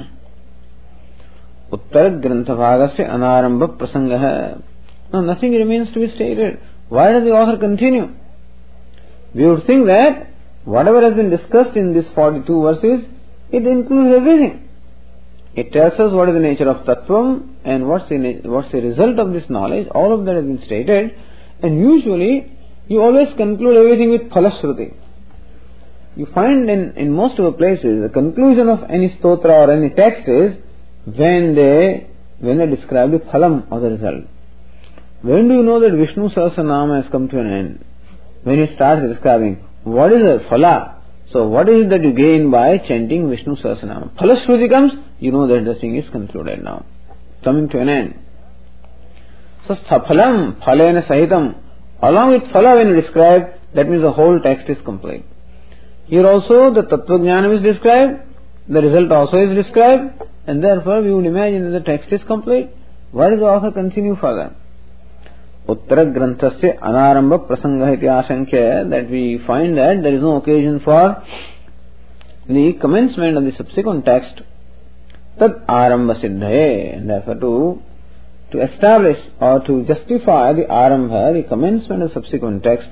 Uttara grantha bhagasya anarambha prasangah. Now nothing remains to be stated. Why does the author continue? We would think that whatever has been discussed in these forty-two verses, it includes everything. It tells us what is the nature of tattvam and what's the what's the result of this knowledge. All of that has been stated, and usually you always conclude everything with phalashruti. You find in, in most of the places the conclusion of any stotra or any text is when they when they describe the phalam of the result. When do you know that Vishnu Sahasranama has come to an end? When he starts describing what is the phala. So what is it that you gain by chanting Vishnu Sahasranama? Phala Shruti comes, you know that the thing is concluded now, coming to an end. So saphalam phalena sahitam, along with phala when you describe, that means the whole text is complete. Here also the tattvajnanam is described, the result also is described, and therefore we would imagine that the text is complete. Why does the author continue further? Uttara granthasya anarambha prasangah iti ashankya, that we find that there is no occasion for the commencement of the subsequent text. Tad arambha siddhaye, and therefore to to establish or to justify the arambha, the commencement of subsequent text,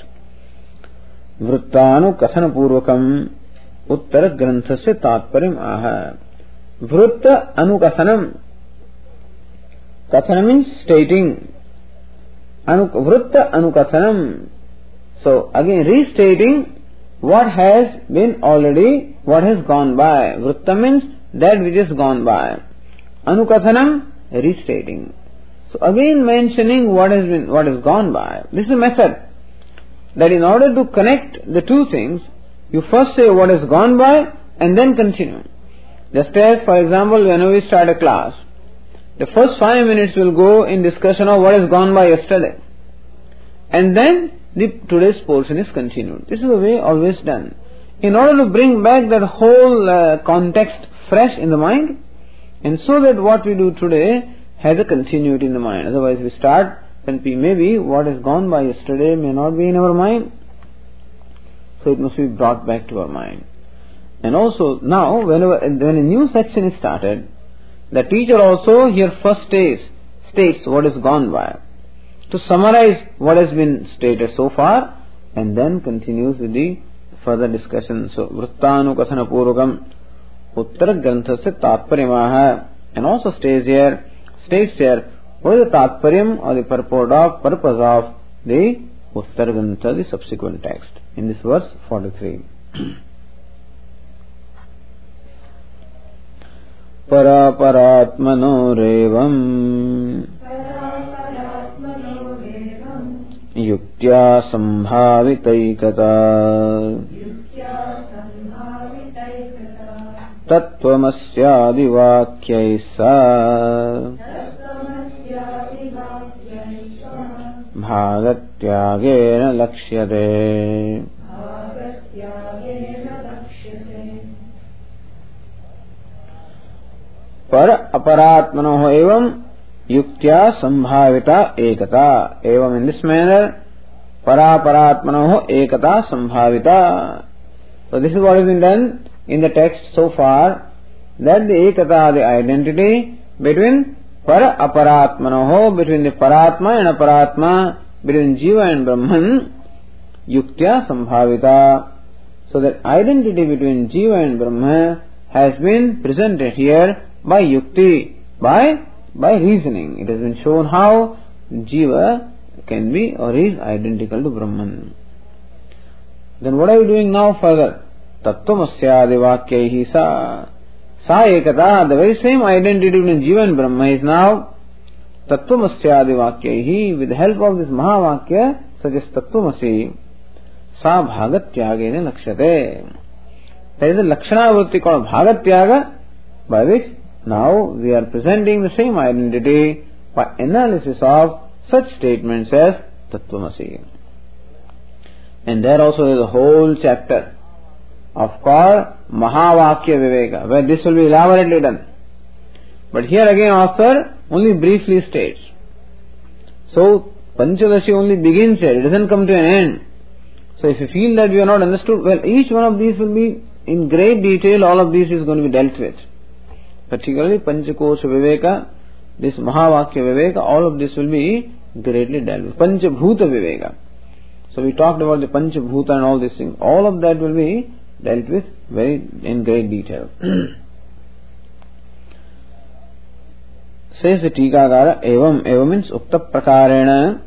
vrittanu kathana purvakam uttara granthasya tatparyam aha. Vritta anukathanam. Kathana means stating. Anu, vritta anukathanam. So again restating what has been already, what has gone by. Vritta means that which is gone by. Anukathanam, restating. So again mentioning what has been, what has gone by. This is a method. That in order to connect the two things, you first say what has gone by and then continue. Just as, for example, whenever we start a class, The first five minutes will go in discussion of what has gone by yesterday. And then the today's portion is continued. This is the way always done. In order to bring back that whole uh, context fresh in the mind, and so that what we do today has a continuity in the mind. Otherwise we start, and maybe what has gone by yesterday may not be in our mind. So it must be brought back to our mind. And also now, whenever when a new section is started, the teacher also here first states, states what has gone by, to summarize what has been stated so far, and then continues with the further discussion. So, Vrittanukathana Purvakam Uttara Granthasya Tatparyamaha, and also states here, states here, what is the Tatparyam or the purport of, purpose of the Uttara Grantha, the subsequent text, in this verse forty-three. Paraparatmanorevam Yuktya Sambhavitaikata Tattvamasyaadivakyaysa Bhagatyagena Lakshyate. पर अपरात्मनो एवं युक्त्या संभाविता एकता एवं in this manner paraparatmano ekata संभाविता. So this is what has been done in the text so far, that the ekata, the identity between para aparatmano, between the paratma and aparatma, between jiva and brahman, yuktya संभाविता. So that identity between jiva and brahma has been presented here by yukti, by by reasoning. It has been shown how jiva can be or is identical to Brahman. Then what are you doing now further? Tattvamasya vakyaihi sa sa ekata, the very same identity between jiva and Brahma is now tattvamasya vakyaihi. With the help of this mahavakya such as tattvamasi, sa bhagatyagena lakshate. There is a lakshana vrutti called bhagatyaga, by which now we are presenting the same identity by analysis of such statements as Tattvamasi. And there also is a whole chapter of called Mahavakya Viveka, where this will be elaborately done. But here again author only briefly states. So Panchadashi only begins here, it doesn't come to an end. So if you feel that you are not understood, well, each one of these will be in great detail, all of these is going to be dealt with. Particularly Panchakosha Viveka, this Mahavakya Viveka, all of this will be greatly dealt with. Panchabhuta Viveka. So we talked about the Panchabhuta and all these things. All of that will be dealt with very in great detail. Says the Tikakara, Evam, Evam means Ukta Prakarena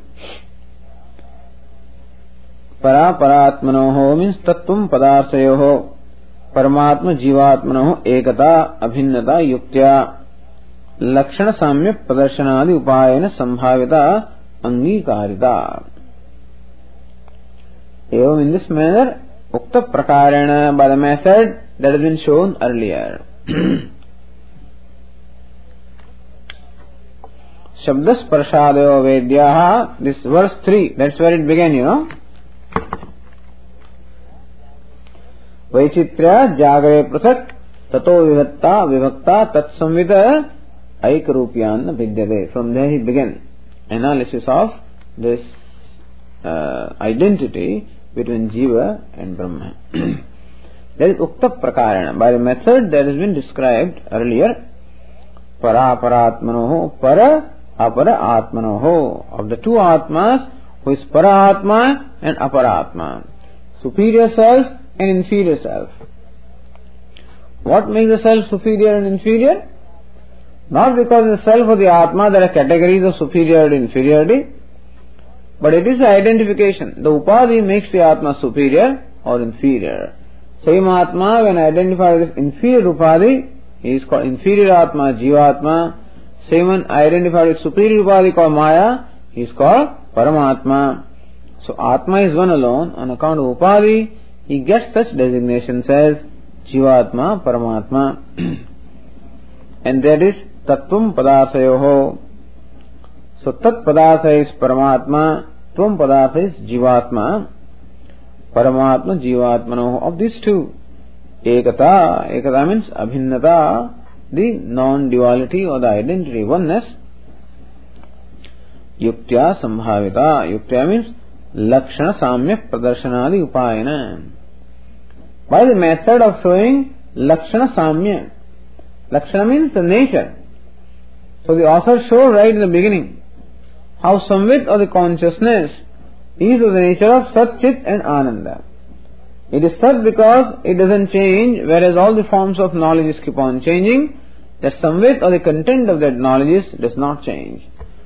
Para Paratmanoho means Tattvam Padarsayoho Paramatma Jivatmano Ekata Abhinnata Yuktya Lakshana Samya Pradarsanadi Upayana Sambhavita Angikarita. Evam in this manner, Ukta Prakarana, by the method that has been shown earlier. Shabdas Prashadayo Vedyaha, this verse three, that's where it began, you know. Vaichitra Jagare Prathak Tato Vivatta Vivakta Tatsamvita Aikarupyan Vidyade. From there he began analysis of this uh, identity between Jiva and Brahma. That is Ukta Prakarana. By the method that has been described earlier, Para Paratmanoho, Para Apara Atmanoho. Of the two Atmas, who is Para Atma and Apara Atma. Superior self and inferior self. What makes the self superior and inferior? Not because the self or the Atma there are categories of superiority and inferiority, but it is the identification. The Upadhi makes the Atma superior or inferior. Same Atma, when identified with inferior Upadhi, he is called inferior Atma, Jivatma. Same one identified with superior Upadhi called Maya, he is called Paramatma. So Atma is one alone. On account of Upadhi, he gets such designations as Jivatma, Paramatma. And that is Tattvam Padarthayoho. So Tat Padartha is Paramatma, Tvam Padartha is Jivatma. Paramatma, Jivatmano. Of these two, Ekata, Ekata means Abhinnata, the non-duality or the identity, oneness. Yuktya Sambhavita. Yuktya means Lakshana Samya Pradarsanadi Upayana. By the method of showing Lakshana Samya. Lakshana means the nature. So the author showed right in the beginning how Samvit or the consciousness is of the nature of Sat, Chit and Ananda. It is Sat because it doesn't change, whereas all the forms of knowledge keep on changing. The Samvit or the content of that knowledge does not change.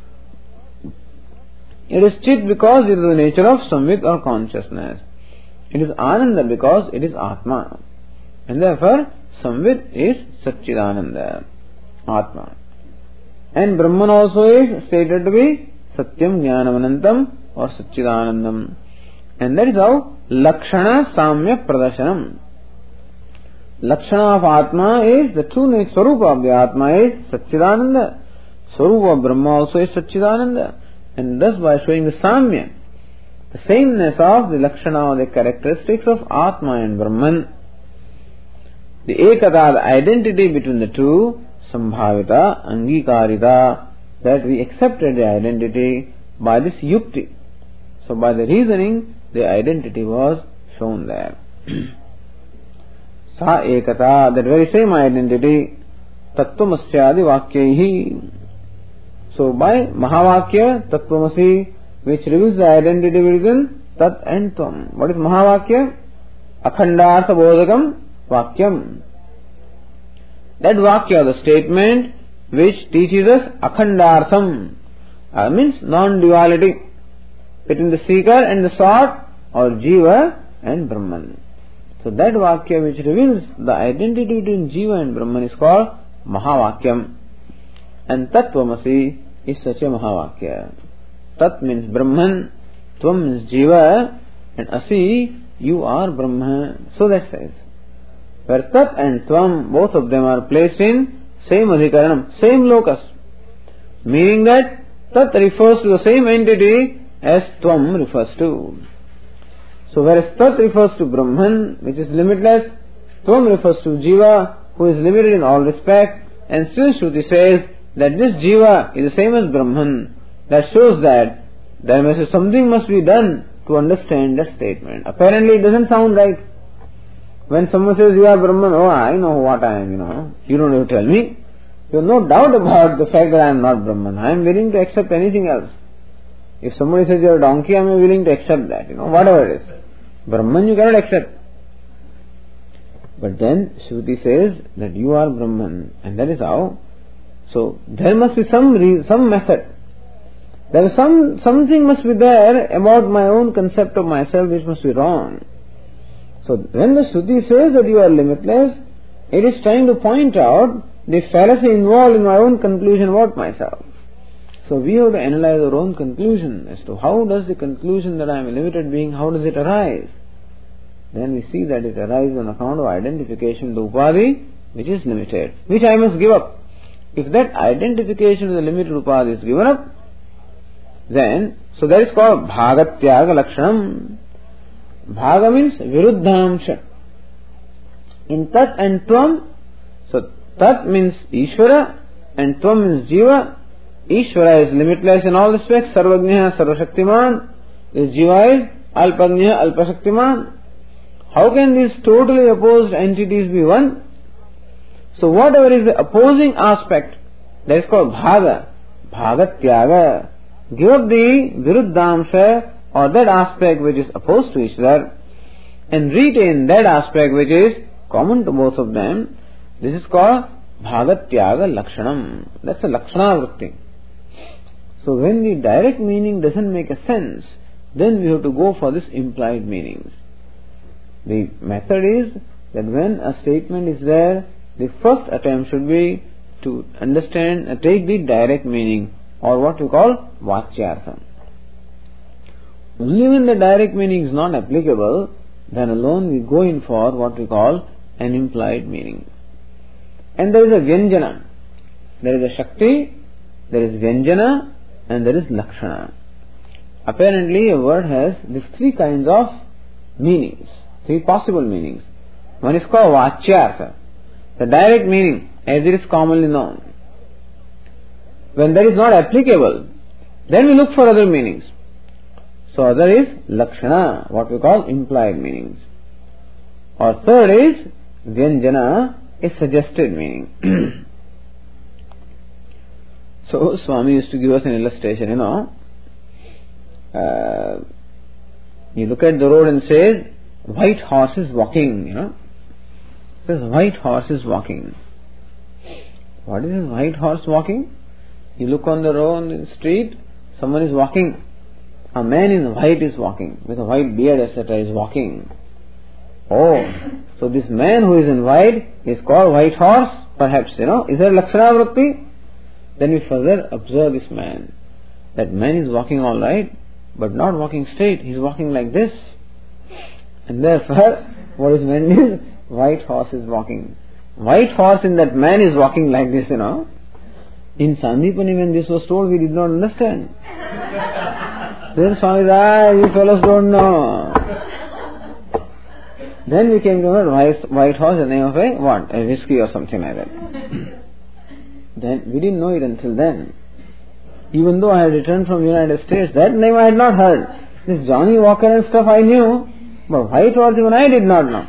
It is Chit because it is the nature of Samvit or consciousness. It is Ananda because it is Atma. And therefore, Samvit is Satchidananda, Atma. And Brahman also is stated to be Satyam Jnanamanantam or Satchidanandam. And that is how Lakshana Samya Pradarsanam. Lakshana of Atma is the true nature. Swarupa of the Atma is Satchidananda. Swarupa of Brahma also is Satchidananda. And thus by showing the Samya, the sameness of the Lakshana or the characteristics of Atma and Brahman, the Ekata, the identity between the two, Sambhavita, Angikarita, that we accepted the identity by this Yukti. So by the reasoning, the identity was shown there. Sa Ekata, that very same identity, Tattvamasyadi Vakyaihi. So by Mahavakya, Tattvamasi, which reveals the identity between Tat and Tvam. What is Mahavakya? Akhandartha Bodhakam Vakyam. That Vakya, the statement which teaches us Akhandartham, uh, means non-duality between the seeker and the sought, or Jiva and Brahman. So that Vakya which reveals the identity between Jiva and Brahman is called Mahavakyam. And Tattvamasi is such a Mahavakya. Tat means Brahman, Tvam means Jiva, and Asi, you are Brahma. So that says. Where Tat and Tvam, both of them are placed in same Adhikaranam, same locus. Meaning that Tat refers to the same entity as Tvam refers to. So whereas Tat refers to Brahman, which is limitless, Tvam refers to Jiva, who is limited in all respect, and still Shruti says that this Jiva is the same as Brahman. That shows that there must be something must be done to understand that statement. Apparently it doesn't sound right. When someone says you are Brahman, oh I know what I am, you know. You don't have to tell me. You have no doubt about the fact that I am not Brahman. I am willing to accept anything else. If somebody says you are a donkey, I am willing to accept that, you know, whatever it is. Brahman you cannot accept. But then Shruti says that you are Brahman, and that is how. So there must be some re- some method. There is some something must be there about my own concept of myself which must be wrong. So when the Shruti says that you are limitless, it is trying to point out the fallacy involved in my own conclusion about myself. So we have to analyze our own conclusion as to how does the conclusion that I am a limited being, how does it arise? Then we see that it arises on account of identification with the Upadhi, which is limited, which I must give up. If that identification with the limited Upadhi is given up, then, so that is called Bhagatyaga Lakshanam. Bhaga means Viruddhamsha. In Tat and Tvam, so Tat means Ishvara and Tvam means Jiva. Ishvara is limitless in all respects, Sarvajñah, Sarvashaktiman. This Jiva is Alpajñah, Alpashaktiman. How can these totally opposed entities be one? So whatever is the opposing aspect, that is called Bhaga. Bhagatyaga. Give up the Viruddhamsha or that aspect which is opposed to each other and retain that aspect which is common to both of them. This is called Bhagatyaga Lakshanam. That's a Lakshana Vritti. So when the direct meaning doesn't make a sense, then we have to go for this implied meanings. The method is that when a statement is there, the first attempt should be to understand, uh, take the direct meaning, or what we call Vachyartham. Only when the direct meaning is not applicable, then alone we go in for what we call an implied meaning. And there is a Vyanjana. There is a Shakti, there is Vyanjana, and there is Lakshana. Apparently a word has these three kinds of meanings, three possible meanings. One is called Vachyartha, the direct meaning as it is commonly known. When that is not applicable, then we look for other meanings. So other is Lakshana, what we call implied meanings. Or third is Vyanjana, a suggested meaning. So Swami used to give us an illustration, you know. Uh, you look at the road and says, white horse is walking, you know. It says, white horse is walking. What is this white horse walking? You look on the road, on the street, someone is walking. A man in white is walking, with a white beard, et cetera is walking. Oh, so this man who is in white is called white horse, perhaps, you know. Is there Lakshana Vritti? Then we further observe this man. That man is walking all right, but not walking straight. He is walking like this. And therefore, what is meant is, white horse is walking. White horse in that man is walking like this, you know. In Sandipani, when this was told, we did not understand. Then Swami said, ah, you fellows don't know. Then we came to know white, white horse, the name of a what? A whiskey or something like that. Then we didn't know it until then. Even though I had returned from the United States, that name I had not heard. This Johnny Walker and stuff I knew, but white horse even I did not know.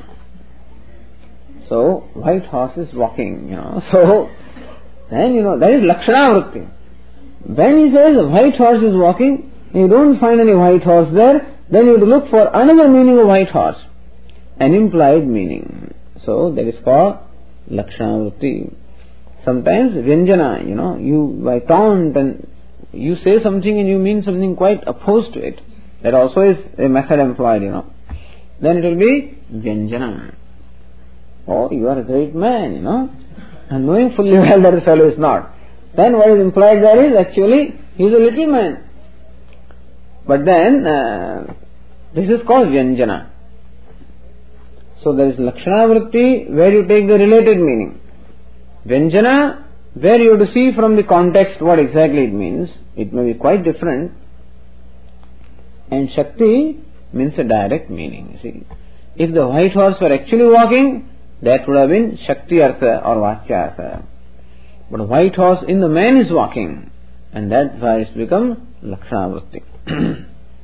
So, white horse is walking, you know. So, then you know, that is Lakshana Vritti. When he says white horse is walking, you don't find any white horse there, then you have to look for another meaning of white horse. An implied meaning. So, that is called Lakshana Vritti. Sometimes Vyanjana, you know, you by taunt and you say something and you mean something quite opposed to it. That also is a method employed, you know. Then it will be Vyanjana. Oh, you are a great man, you know. And knowing fully well that the fellow is not. Then what is implied there is actually he is a little man. But then uh, this is called Vyanjana. So there is Lakshana Vritti where you take the related meaning. Vyanjana, where you have to see from the context what exactly it means. It may be quite different. And Shakti means a direct meaning. You see, if the white horse were actually walking, that would have been Shakti Artha or Vachya Artha. But white horse in the man is walking, and that's why it's become Lakshana Vritti.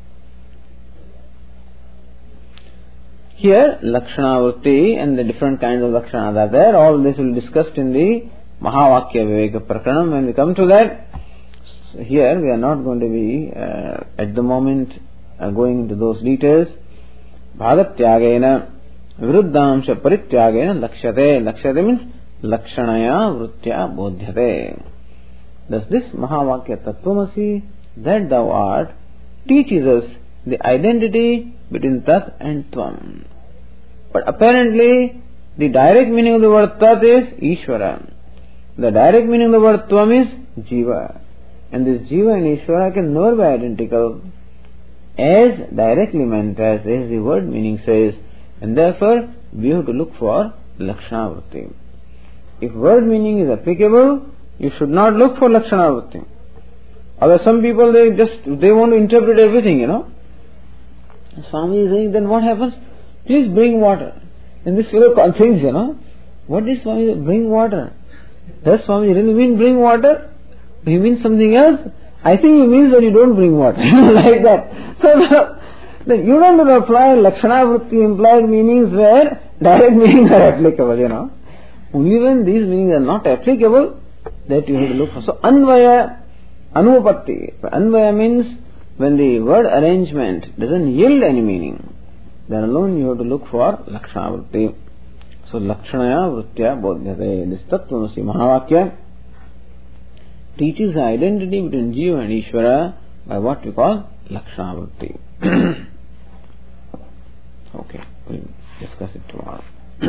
Here, Lakshana Vritti and the different kinds of Lakshanas are there. All this will be discussed in the Mahavakya Viveka Prakranam when we come to that. So here, we are not going to be, uh, at the moment, uh, going into those details. Bhagatyagena Viruddhamsha Parityagena Lakshate. Lakshate means Lakshanaya Vrittya Bodhyate. Thus this Mahavakya Tattvamasi, that thou art, teaches us the identity between Tat and Tvam. But apparently, the direct meaning of the word Tat is Ishvara. The direct meaning of the word Tvam is Jiva. And this Jiva and Ishvara can never be identical as directly meant as, as the word meaning says. And therefore, we have to look for Lakshana Vritti. If word meaning is applicable, you should not look for Lakshana Vritti. Other some people, they just, they want to interpret everything, you know. Swami is saying, then what happens? Please bring water. And this fellow thinks, you know, what did Swami say? Bring water? Does Swami really mean bring water? He means something else? I think he means that you don't bring water. Like that. So, the, you don't have to apply Lakshana Vritti implied meanings where direct meanings are applicable, you know. Only when these meanings are not applicable, that you have to look for. So, Anvaya, Anupatti. Anvaya means when the word arrangement doesn't yield any meaning, then alone you have to look for Lakshana Vritti. So, Lakshanaya Vrittya Bodhyate. This Tattvamasi Mahavakya teaches the identity between Jiva and Ishvara by what we call Lakshana Vritti. Okay, we'll discuss it tomorrow.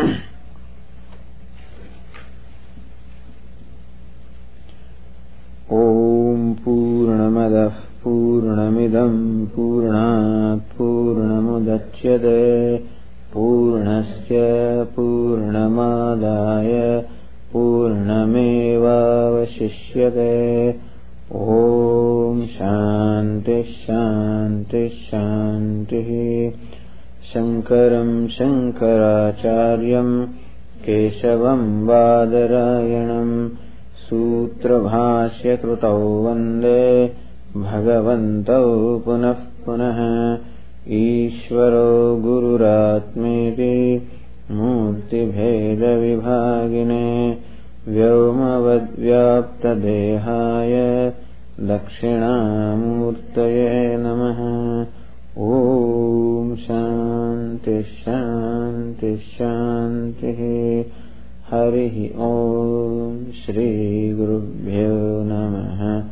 Om Purnamadah Purnamidam Purnat Purnamudachyate Purnasya Purnamadaya Purnameva अवशिष्यते। ओम शांति शांति शांति। शंकरं शंकराचार्यं केशवं बादरायणं सूत्रभाष्यकृतौ वन्दे भगवन्तौ पुनः पुनः। ईश्वरो गुरुरात्मेति मूर्तिभेदविभागिने व्योमवद्व्याप्तदेहाय दक्षिणामूर्तये नमः। ओम शांति शांति शांति। हरि ओम। श्री गुरुभ्यो नमः।